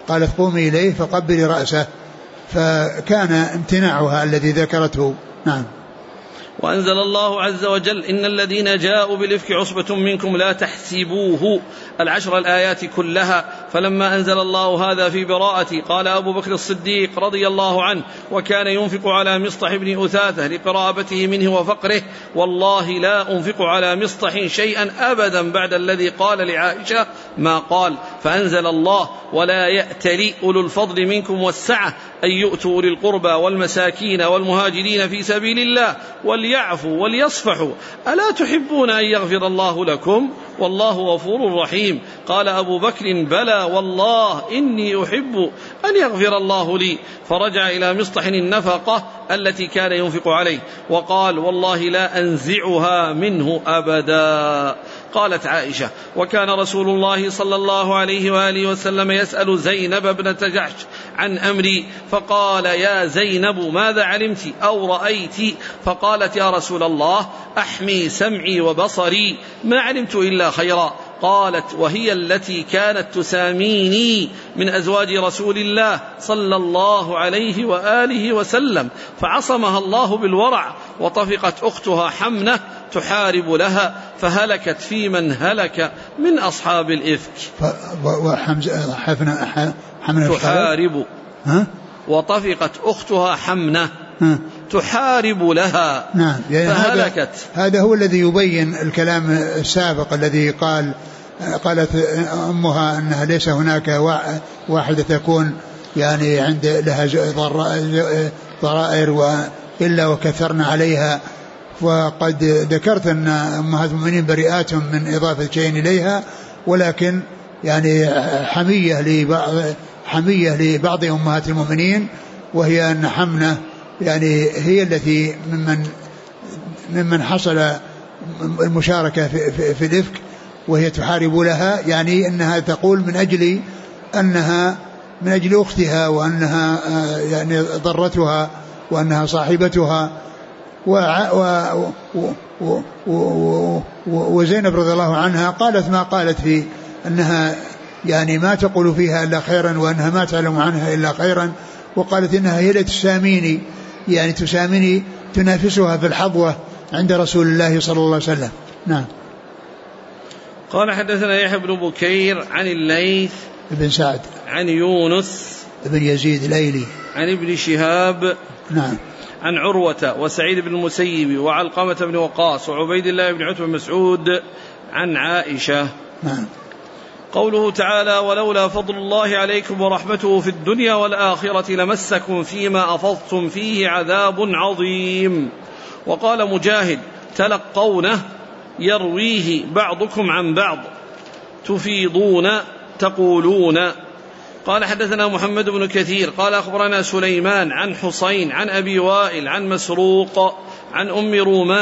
S2: قالت قومي إليه فقبلي رأسه، فكان امتناعها الذي ذكرته. نعم.
S1: وأنزل الله عز وجل إن الذين جاءوا بالإفك عصبة منكم لا تحسبوه 10 الآيات كلها. فلما أنزل الله هذا في براءتي قال أبو بكر الصديق رضي الله عنه وكان ينفق على مصطح بن أثاثة لقرابته منه وفقره: والله لا أنفق على مصطح شيئا أبدا بعد الذي قال لعائشة ما قال. فأنزل الله: ولا يأتل أولو الفضل منكم والسعة أن يؤتوا أولي القربى والمساكين والمهاجرين في سبيل الله وليعفوا وليصفحوا ألا تحبون أن يغفر الله لكم والله غفور رحيم. قال أبو بكر: بلى والله إني أحب أن يغفر الله لي. فرجع إلى مصطح النفقة التي كان ينفق عليه وقال: والله لا أنزعها منه أبدا. قالت عائشة: وكان رسول الله صلى الله عليه وآله وسلم يسأل زينب بنت جحش عن أمري فقال: يا زينب ماذا علمت أو رأيت؟ فقالت: يا رسول الله أحمي سمعي وبصري ما علمت إلا خيرا. قالت: وهي التي كانت تساميني من أزواج رسول الله صلى الله عليه وآله وسلم، فعصمها الله بالورع. وطفقت أختها حمنة تحارب لها فهلكت في من هلك من أصحاب الإفك. تحارب وطفقت أختها حمنة تحارب لها فهلكت.
S2: هذا هو الذي يبين الكلام السابق الذي قالت أمها أنها ليس هناك واحدة تكون يعني عند لها ضرائر إلا وكثرنا عليها. وقد ذكرت أن أمهات المؤمنين بريئات من إضافة شيء إليها، ولكن يعني حمية لبعض أمهات المؤمنين، وهي أن حمنة يعني هي التي ممن حصل المشاركة في الإفك، وهي تحارب لها، يعني أنها تقول من أجل أختها وأنها يعني ضرتها وأنها صاحبتها. وزينب رضي الله عنها قالت ما قالت في أنها يعني ما تقول فيها إلا خيرا وأنها ما تعلم عنها إلا خيرا، وقالت إنها هي التي تساميني، يعني تساميني تنافسها في الحظوة عند رسول الله صلى الله عليه وسلم. نعم.
S1: قال حدثنا يحيى بن بكير عن الليث
S2: بن سعد عن
S1: يونس
S2: بن يزيد الأيلي
S1: عن ابن شهاب
S2: نعم
S1: عن عروة وسعيد بن المسيب وعلقمة بن وقاص وعبيد الله بن عتبة بن مسعود عن عائشة.
S2: نعم.
S1: قوله تعالى: ولولا فضل الله عليكم ورحمته في الدنيا والآخرة لمسكم فيما أفضتم فيه عذاب عظيم. وقال مجاهد: تلقونه يرويه بعضكم عن بعض، تفيضون تقولون. قال حدثنا محمد بن كثير قال أخبرنا سليمان عن حسين عن أبي وائل عن مسروق عن أم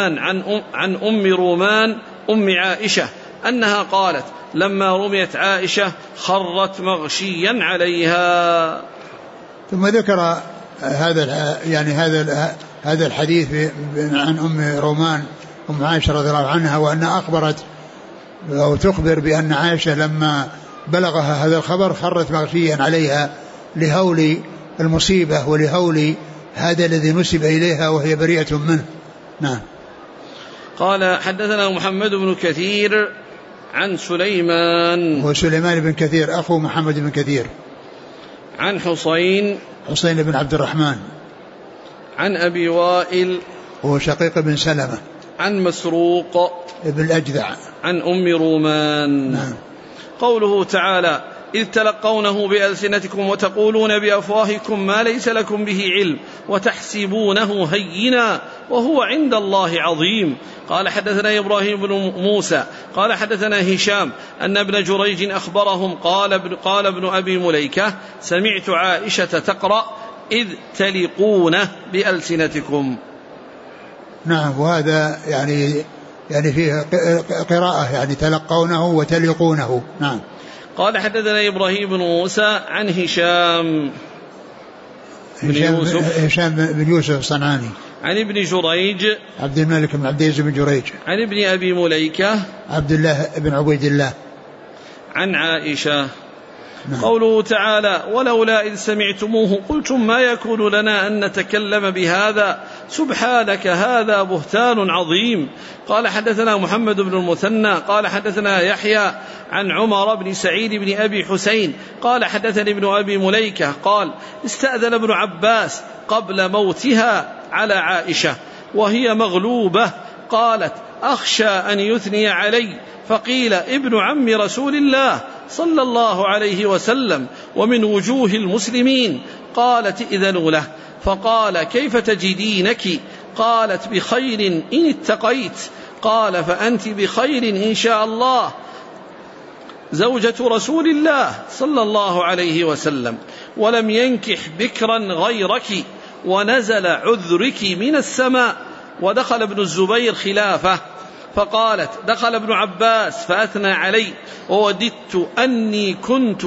S1: رومان أم عائشة أنها قالت: لما رميت عائشة خرت مغشيا عليها.
S2: ثم ذكر هذا الحديث عن أم رومان أم عائشة رضي الله عنها، وأنها أخبرت أو تخبر بأن عائشة لما بلغها هذا الخبر خرت مغشيا عليها لهول المصيبة ولهول هذا الذي نسب إليها وهي بريئة منه. نعم.
S1: قال حدثنا محمد بن كثير عن سليمان
S2: وسليمان بن كثير أخو محمد بن كثير
S1: عن حسين
S2: بن عبد الرحمن
S1: عن أبي وائل
S2: وشقيق بن سلمة
S1: عن مسروق
S2: ابن الأجدع
S1: عن أم رومان.
S2: نعم.
S1: قوله تعالى: إذ تلقونه بألسنتكم وتقولون بأفواهكم ما ليس لكم به علم وتحسبونه هينا وهو عند الله عظيم. قال حدثنا إبراهيم بن موسى قال حدثنا هشام أن ابن جريج أخبرهم قال ابن أبي مليكة: سمعت عائشة تقرأ: إذ تلقونه بألسنتكم.
S2: نعم. وهذا يعني فيه قراءة يعني تلقونه وتلقونه. نعم.
S1: قال حدثنا إبراهيم بن موسى عن هشام
S2: بن يوسف الصنعاني
S1: عن ابن جريج
S2: عبد الملك بن عبد العزيز بن جريج
S1: عن ابن أبي مليكة
S2: عبد الله بن عبيد الله
S1: عن عائشة. قوله تعالى ولولا إذ سمعتموه قلتم ما يكون لنا أن نتكلم بهذا سبحانك هذا بهتان عظيم. قال حدثنا محمد بن المثنى قال حدثنا يحيى عن عمر بن سعيد بن أبي حسين قال حدثني ابن أبي مليكة قال استأذن ابن عباس قبل موتها على عائشة وهي مغلوبة قالت أخشى أن يثني علي فقيل ابن عم رسول الله صلى الله عليه وسلم ومن وجوه المسلمين. قالت إذنوا له فقال كيف تجدينك؟ قالت بخير إن اتقيت. قال فأنت بخير إن شاء الله زوجة رسول الله صلى الله عليه وسلم ولم ينكح بكرا غيرك ونزل عذرك من السماء. ودخل ابن الزبير خلافه فقالت دخل ابن عباس فأثنى علي ووددت أني كنت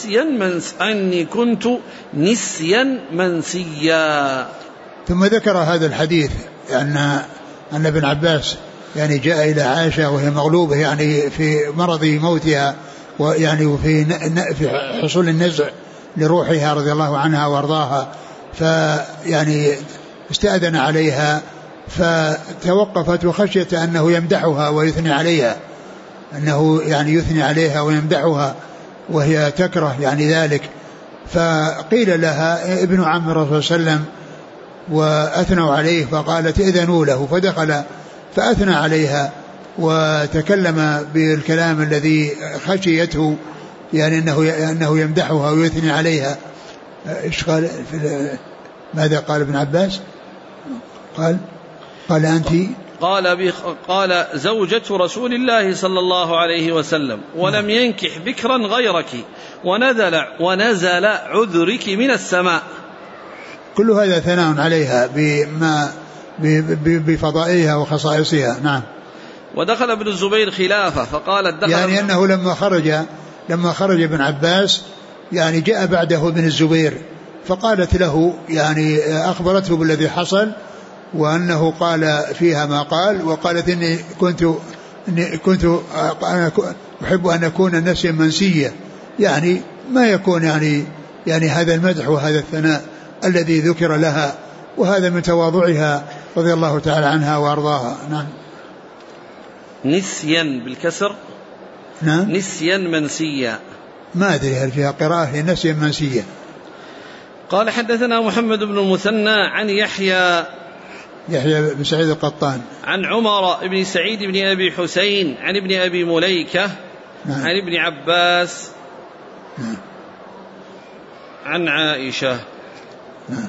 S1: نسيا منسيا.
S2: ثم ذكر هذا الحديث أن ابن عباس يعني جاء إلى عائشة وهي مغلوبة يعني في مرض موتها ويعني وفي حصول النزع لروحها رضي الله عنها وارضاها فيعني استأذن عليها فتوقفت وخشيت أنه يمدحها ويثني عليها أنه يعني يثني عليها ويمدحها وهي تكره يعني ذلك. فقيل لها ابن عم الرسول صلى الله عليه وسلم وأثنوا عليه فقالت إذنوا له فدخل فأثنى عليها وتكلم بالكلام الذي خشيته يعني أنه يمدحها ويثني عليها. إيش قال ماذا قال ابن عباس؟ قال أنت
S1: قال زوجة رسول الله صلى الله عليه وسلم ولم ينكح بكرا غيرك ونزل عذرك من السماء.
S2: كل هذا ثناء عليها بفضائها وخصائصها. نعم.
S1: ودخل ابن الزبير خلافه فقالت
S2: يعني أنه لما خرج ابن عباس يعني جاء بعده ابن الزبير فقالت له يعني أخبرته بالذي حصل وأنه قال فيها ما قال وقالت إني كنت أحب أن أكون نسيا منسيا يعني ما يكون يعني هذا المدح وهذا الثناء الذي ذكر لها وهذا من تواضعها رضي الله تعالى عنها وأرضاها. نعم.
S1: نسيا بالكسر.
S2: نعم.
S1: نسيا منسيا
S2: ما أدري هل فيها قراءة نسيا منسيا.
S1: قال حدثنا محمد بن المثنى عن يحيى
S2: بن سعيد القطان
S1: عن عمر بن سعيد بن أبي حسين عن ابن أبي مليكة. نعم. عن ابن عباس. نعم. عن عائشة.
S2: نعم.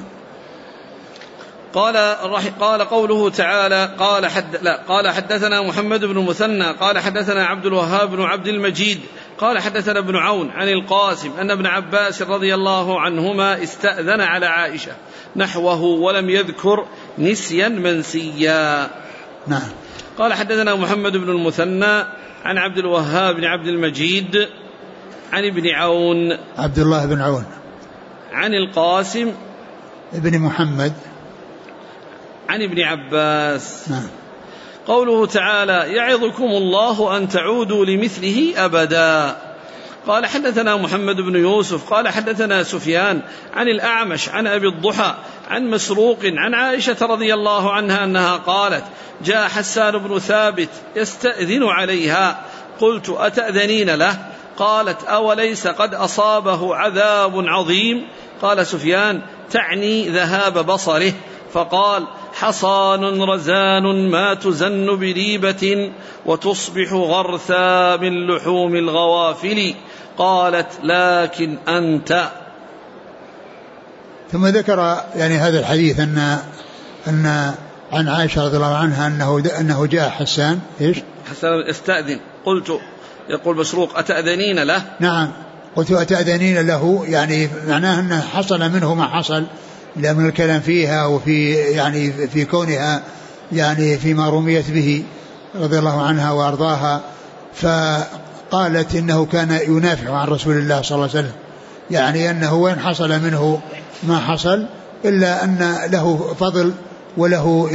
S1: قال قوله تعالى قال حدثنا محمد بن المثنى قال حدثنا عبد الوهاب بن عبد المجيد قال حدثنا ابن عون عن القاسم أن ابن عباس رضي الله عنهما استأذن على عائشة نحوه ولم يذكر نسيا منسيا.
S2: نعم.
S1: قال حدثنا محمد بن المثنى عن عبد الوهاب بن عبد المجيد عن ابن عون
S2: عبد الله بن عون
S1: عن القاسم
S2: ابن محمد
S1: عن ابن عباس.
S2: نعم.
S1: قوله تعالى يعظكم الله أن تعودوا لمثله أبدا. قال حدثنا محمد بن يوسف قال حدثنا سفيان عن الأعمش عن أبي الضحى عن مسروق عن عائشة رضي الله عنها أنها قالت جاء حسان بن ثابت يستأذن عليها قلت أتأذنين له؟ قالت أوليس قد أصابه عذاب عظيم؟ قال سفيان تعني ذهاب بصره. فقال حصان رزان ما تزن بريبة وتصبح غرثا من لحوم الغوافل. قالت لكن أنت.
S2: ثم ذكر يعني هذا الحديث أن عن عائشة رضي الله عنها أنه جاء حسان
S1: حسان استأذن قلت يقول مسروق أتأذنين له؟
S2: نعم قلت أتأذنين له يعني معناه أنه حصل منه ما حصل من الكلام فيها وفي يعني في كونها يعني فيما رميت به رضي الله عنها وأرضاها. فقالت إنه كان ينافع عن رسول الله صلى الله عليه وسلم يعني أنه وين حصل منه ما حصل إلا أن له فضل وله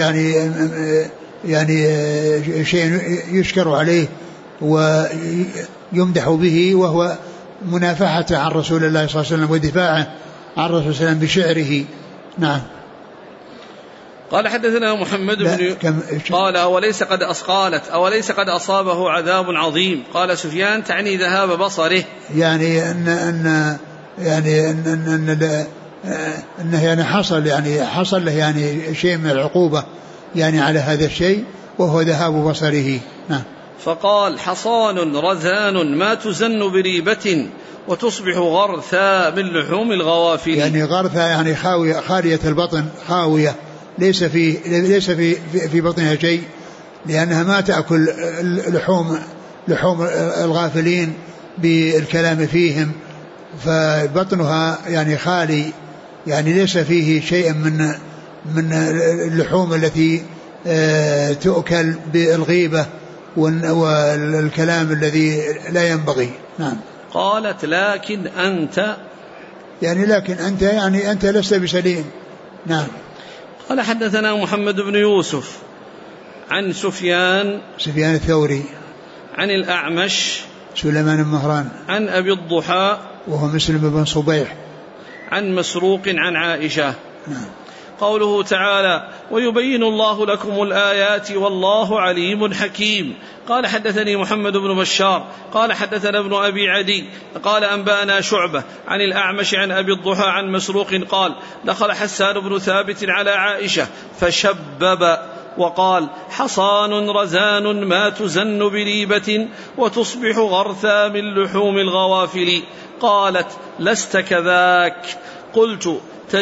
S2: يعني شيء يشكر عليه ويمدح به وهو منافحته عن رسول الله صلى الله عليه وسلم ودفاعه عن رسول الله بشعره. نعم.
S1: قال حدثنا محمد بن قال أوليس قد أصابه عذاب عظيم. قال سفيان تعني ذهاب بصره،
S2: يعني أنه حصل له يعني شيء من العقوبة يعني على هذا الشيء وهو ذهاب بصره. نعم.
S1: فقال حصان رزان ما تزن بريبة وتصبح غرثا من لحوم الغوافل.
S2: يعني غرثا يعني خالية البطن، خاوية ليس في بطنها شيء، لأنها ما تأكل لحوم الغافلين بالكلام فيهم، فبطنها يعني خالي، يعني ليس فيه شيء من اللحوم التي تؤكل بالغيبة والكلام الذي لا ينبغي. نعم.
S1: قالت لكن أنت
S2: يعني أنت لست بسليم. نعم.
S1: قال حدثنا محمد بن يوسف عن سفيان
S2: الثوري
S1: عن الأعمش
S2: سليمان بن مهران
S1: عن أبي الضحى
S2: وهو مسلم بن صبيح
S1: عن مسروق عن عائشة.
S2: نعم.
S1: قوله تعالى ويبين الله لكم الآيات والله عليم حكيم. قال حدثني محمد بن بشار قال حدثنا ابن أبي عدي قال أنبأنا شعبة عن الأعمش عن أبي الضحى عن مسروق قال دخل حسان بن ثابت على عائشة فشبب وقال حصان رزان ما تزن بريبة وتصبح غرثا من لحوم الغوافل. قالت لست كذاك. قلت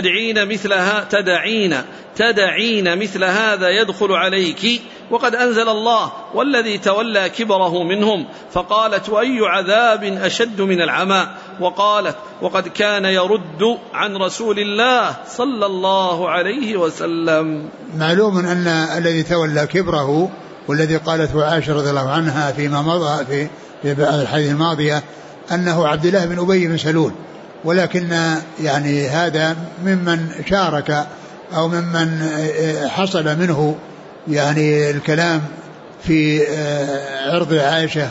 S1: تدعين مثل هذا يدخل عليك وقد أنزل الله والذي تولى كبره منهم. فقالت وأي عذاب أشد من العمى. وقالت وقد كان يرد عن رسول الله صلى الله عليه وسلم.
S2: معلوم أن الذي تولى كبره والذي قالته عائشة رضي الله عنها فيما مضى في بعض الحديث الماضية أنه عبد الله بن أبي بن سلول، ولكن يعني هذا ممن شارك أو ممن حصل منه يعني الكلام في عرض عائشة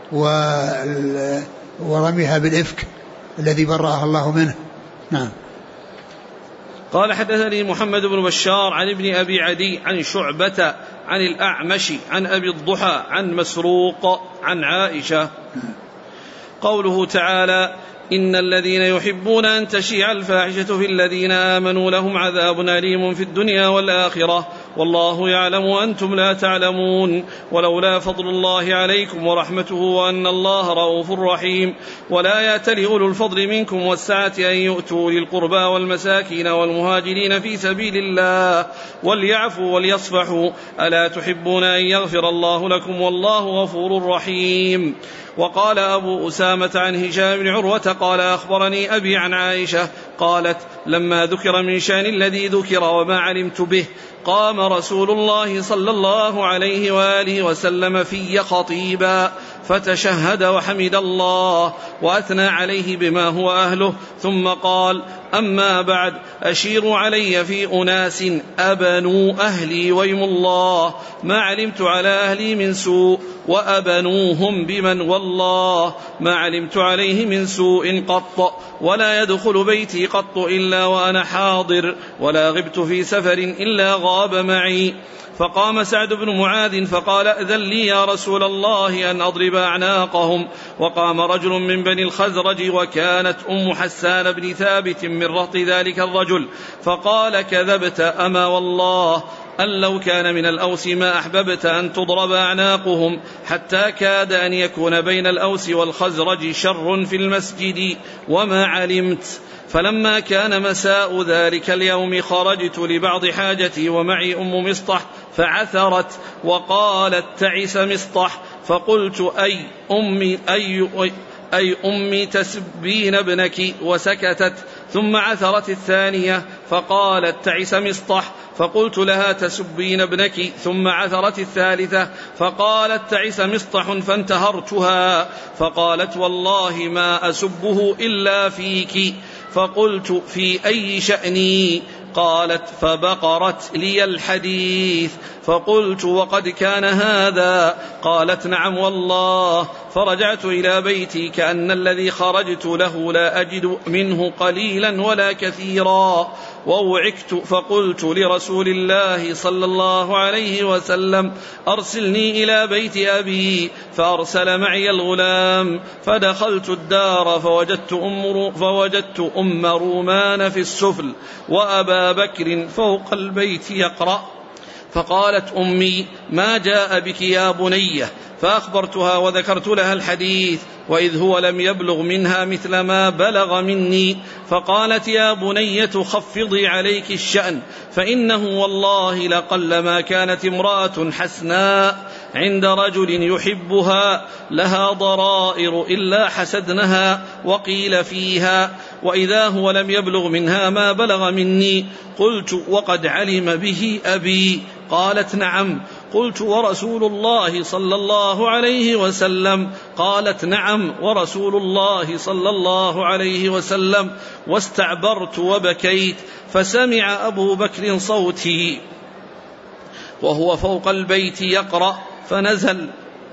S2: ورميها بالإفك الذي برأها الله منه. نعم.
S1: قال حدثني محمد بن بشار عن ابن أبي عدي عن شعبة عن الأعمش عن أبي الضحى عن مسروق عن عائشة. قوله تعالى إن الذين يحبون أن تشيع الفاحشة في الذين آمنوا لهم عذاب أليم في الدنيا والآخرة والله يعلم وأنتم لا تعلمون ولولا فضل الله عليكم ورحمته وأن الله رؤوف رحيم ولا يأتل أولو الفضل منكم والسعة أن يؤتوا للقربى والمساكين والمهاجرين في سبيل الله وليعفوا وليصفحوا ألا تحبون أن يغفر الله لكم والله غفور رحيم. وقال أبو أسامة عن هشام بن عروة قال أخبرني أبي عن عائشة قالت لما ذكر من شأن الذي ذكر وما علمت به قام رسول الله صلى الله عليه وآله وسلم في خطيبا فتشهد وحمد الله وأثنى عليه بما هو أهله ثم قال أما بعد أشيروا علي في أناس أبنوا أهلي ويم الله ما علمت على أهلي من سوء وأبنوهم بمن والله ما علمت عليه من سوء قط ولا يدخل بيتي قط إلا وأنا حاضر ولا غبت في سفر إلا غاب معي. فقام سعد بن معاذ فقال أذن لي يا رسول الله أن أضرب أعناقهم. وقام رجل من بني الخزرج وكانت أم حسان بن ثابت من رهط ذلك الرجل فقال كذبت أما والله أن لو كان من الأوس ما أحببت أن تضرب أعناقهم حتى كاد أن يكون بين الأوس والخزرج شر في المسجد وما علمت. فلما كان مساء ذلك اليوم خرجت لبعض حاجتي ومعي أم مصطح فعثرت وقالت تعس مصطح فقلت أي أمي تسبين ابنك وسكتت. ثم عثرت الثانية فقالت تعس مصطح فقلت لها تسبين ابنك. ثم عثرت الثالثة فقالت تعس مصطح فانتهرتها فقالت والله ما أسبه إلا فيك. فقلت في أي شأني؟ قالت فبقرت لي الحديث فقلت وقد كان هذا؟ قالت نعم والله. فرجعت إلى بيتي كأن الذي خرجت له لا أجد منه قليلا ولا كثيرا، ووعكت فقلت لرسول الله صلى الله عليه وسلم أرسلني إلى بيت أبي، فأرسل معي الغلام، فدخلت الدار فوجدت أم رومان في السفل وأبا بكر فوق البيت يقرأ. فقالت أمي ما جاء بك يا بنية؟ فأخبرتها وذكرت لها الحديث، وإذ هو لم يبلغ منها مثل ما بلغ مني. فقالت يا بنية خفضي عليك الشأن، فإنه والله لقلما كانت امرأة حسناء عند رجل يحبها لها ضرائر إلا حسدنها وقيل فيها، وإذا هو لم يبلغ منها ما بلغ مني. قلت وقد علم به أبي؟ قالت نعم. قلت ورسول الله صلى الله عليه وسلم؟ قالت نعم ورسول الله صلى الله عليه وسلم. واستعبرت وبكيت، فسمع أبو بكر صوتي وهو فوق البيت يقرأ، فنزل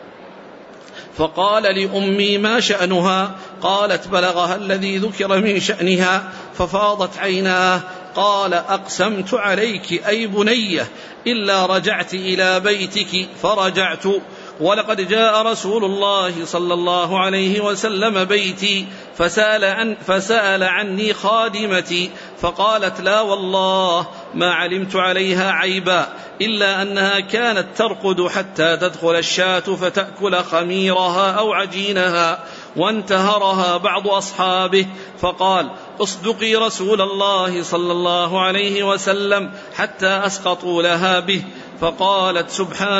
S1: فقال لأمي ما شأنها؟ قالت بلغها الذي ذكر من شأنها، ففاضت عيناه. قال أقسمت عليك أي بنية إلا رجعت إلى بيتك، فرجعت، ولقد جاء رسول الله صلى الله عليه وسلم بيتي فسأل عني خادمتي، فقالت لا والله ما علمت عليها عيبا إلا أنها كانت ترقد حتى تدخل الشاة فتأكل خميرها أو عجينها، وانتهرها بعض أصحابه، فقال اصدقي رسول الله صلى الله عليه وسلم حتى أسقطوا لها به. فقالت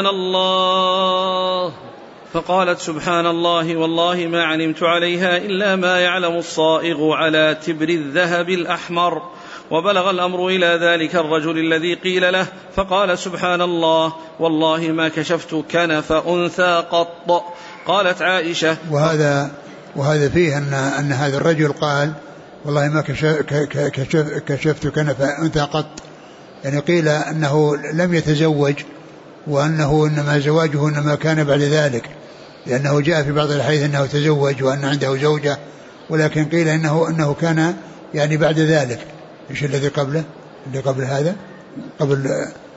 S1: سبحان الله والله ما علمت عليها إلا ما يعلم الصائغ على تبر الذهب الأحمر. وبلغ الأمر إلى ذلك الرجل الذي قيل له، فقال سبحان الله والله ما كشفت كنف أنثى قط. قالت عائشة
S2: وهذا فيه أن هذا الرجل قال والله ما كشفت كنف أنثى قط، يعني قيل أنه لم يتزوج، وأنه إنما زواجه إنما كان بعد ذلك، لأنه جاء في بعض الحديث أنه تزوج وأن عنده زوجة، ولكن قيل أنه كان يعني بعد ذلك. إيش الذي قبله؟ اللي قبل هذا قبل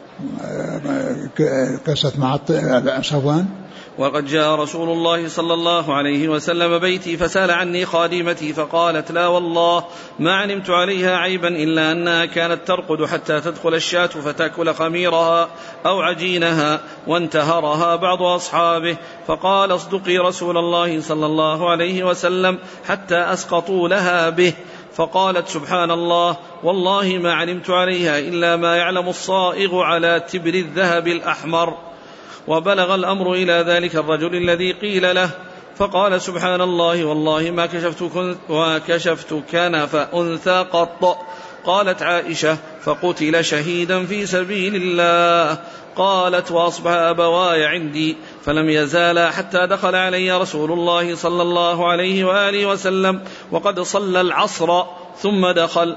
S2: قصة مع صفوان.
S1: وقد جاء رسول الله صلى الله عليه وسلم بيتي فسأل عني خادمتي، فقالت لا والله ما علمت عليها عيبا إلا أنها كانت ترقد حتى تدخل الشاة فتأكل خميرها أو عجينها، وانتهرها بعض أصحابه، فقال اصدقي رسول الله صلى الله عليه وسلم حتى أسقطوا لها به. فقالت سبحان الله والله ما علمت عليها إلا ما يعلم الصائغ على تبر الذهب الأحمر. وبلغ الأمر إلى ذلك الرجل الذي قيل له، فقال سبحان الله والله ما كشفت كنف أنثى قط. قالت عائشة فقتل شهيدا في سبيل الله. قالت وأصبح أبواي عندي فلم يزالا حتى دخل علي رسول الله صلى الله عليه وآله وسلم وقد صلى العصر، ثم دخل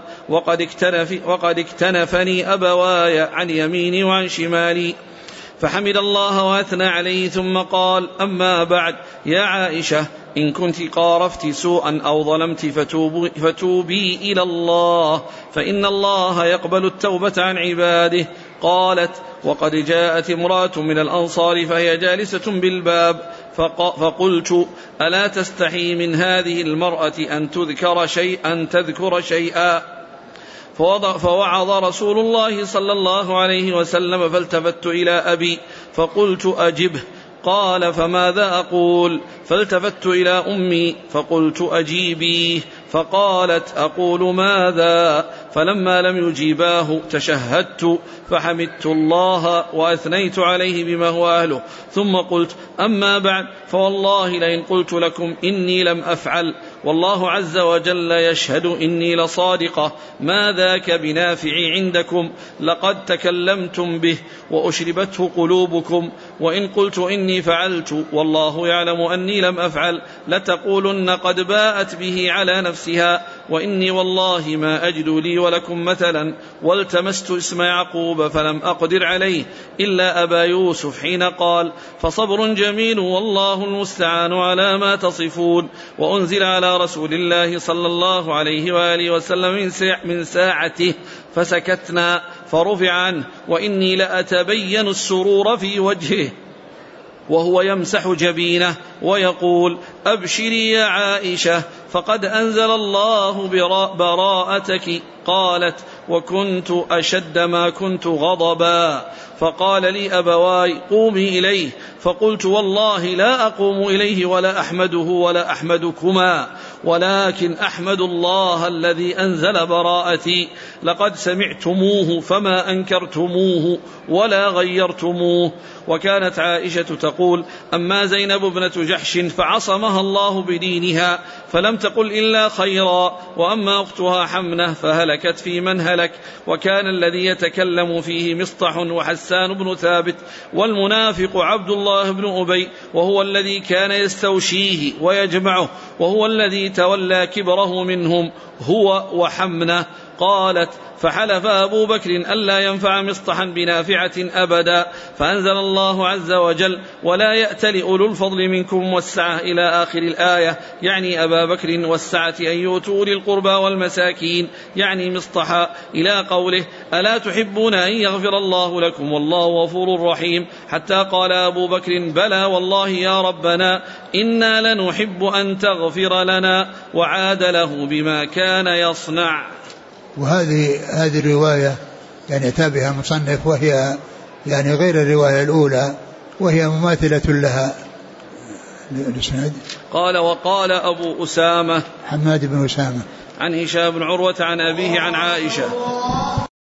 S1: وقد اكتنفني أبواي عن يميني وعن شمالي، فحمد الله وأثنى عليه، ثم قال أما بعد يا عائشة إن كنت قارفت سوءا أو ظلمت فتوبي إلى الله، فإن الله يقبل التوبة عن عباده. قالت وقد جاءت امرأة من الأنصار فهي جالسة بالباب، فقلت ألا تستحي من هذه المرأة أن تذكر شيئا؟ فوعظ رسول الله صلى الله عليه وسلم، فالتفت إلى أبي فقلت أجبه. قال فماذا أقول؟ فالتفت إلى أمي فقلت أجيبيه. فقالت أقول ماذا؟ فلما لم يجيباه تشهدت فحمدت الله وأثنيت عليه بما هو أهله، ثم قلت أما بعد فوالله لئن قلت لكم إني لم أفعل والله عز وجل يشهد إني لصادقة ما ذاك بنافع عندكم، لقد تكلمتم به وأشربته قلوبكم، وإن قلت إني فعلت والله يعلم أني لم أفعل لتقولن قد باءت به على نفسها وإني والله ما أجد لي ولكم مثلا، والتمست اسم يعقوب فلم أقدر عليه إلا أبا يوسف حين قال فصبر جميل والله المستعان على ما تصفون. وأنزل على رسول الله صلى الله عليه وآله وسلم من ساعته فسكتنا فرفع عنه، وإني لأتبين السرور في وجهه وهو يمسح جبينه ويقول أبشري يا عائشة فقد أنزل الله براءتك. قالت وكنت أشد ما كنت غضبا، فقال لي أبواي قومي إليه، فقلت والله لا أقوم إليه ولا أحمده ولا أحمدكما، ولكن أحمد الله الذي أنزل براءتي، لقد سمعتموه فما أنكرتموه ولا غيرتموه. وكانت عائشة تقول أما زينب ابنة جحش فعصمها الله بدينها فلم تقل إلا خيرا، وأما أختها حمنة فهلكت في من هلك. وكان الذي يتكلم فيه مصطح وحسان بن ثابت، والمنافق عبد الله بن أبي، وهو الذي كان يستوشيه ويجمعه، وهو الذي تولى كبره منهم هو وحمنة. قالت فحلف أبو بكر ألا ينفع مصطحا بنافعة أبدا، فأنزل الله عز وجل ولا يأتل أولو الفضل منكم والسعة إلى آخر الآية، يعني أبا بكر والسعة أن يؤتوا للقربى والمساكين، يعني مصطحا، إلى قوله ألا تحبون أن يغفر الله لكم والله غفور رحيم، حتى قال أبو بكر بلى والله يا ربنا إنا لنحب أن تغفر لنا، وعاد له بما كان يصنع.
S2: وهذه الرواية يعني تابعها مصنف، وهي يعني غير الرواية الأولى، وهي مماثلة لها.
S1: قال وقال أبو أسامة
S2: حماد بن أسامة
S1: عن هشام بن عروة عن أبيه عن عائشة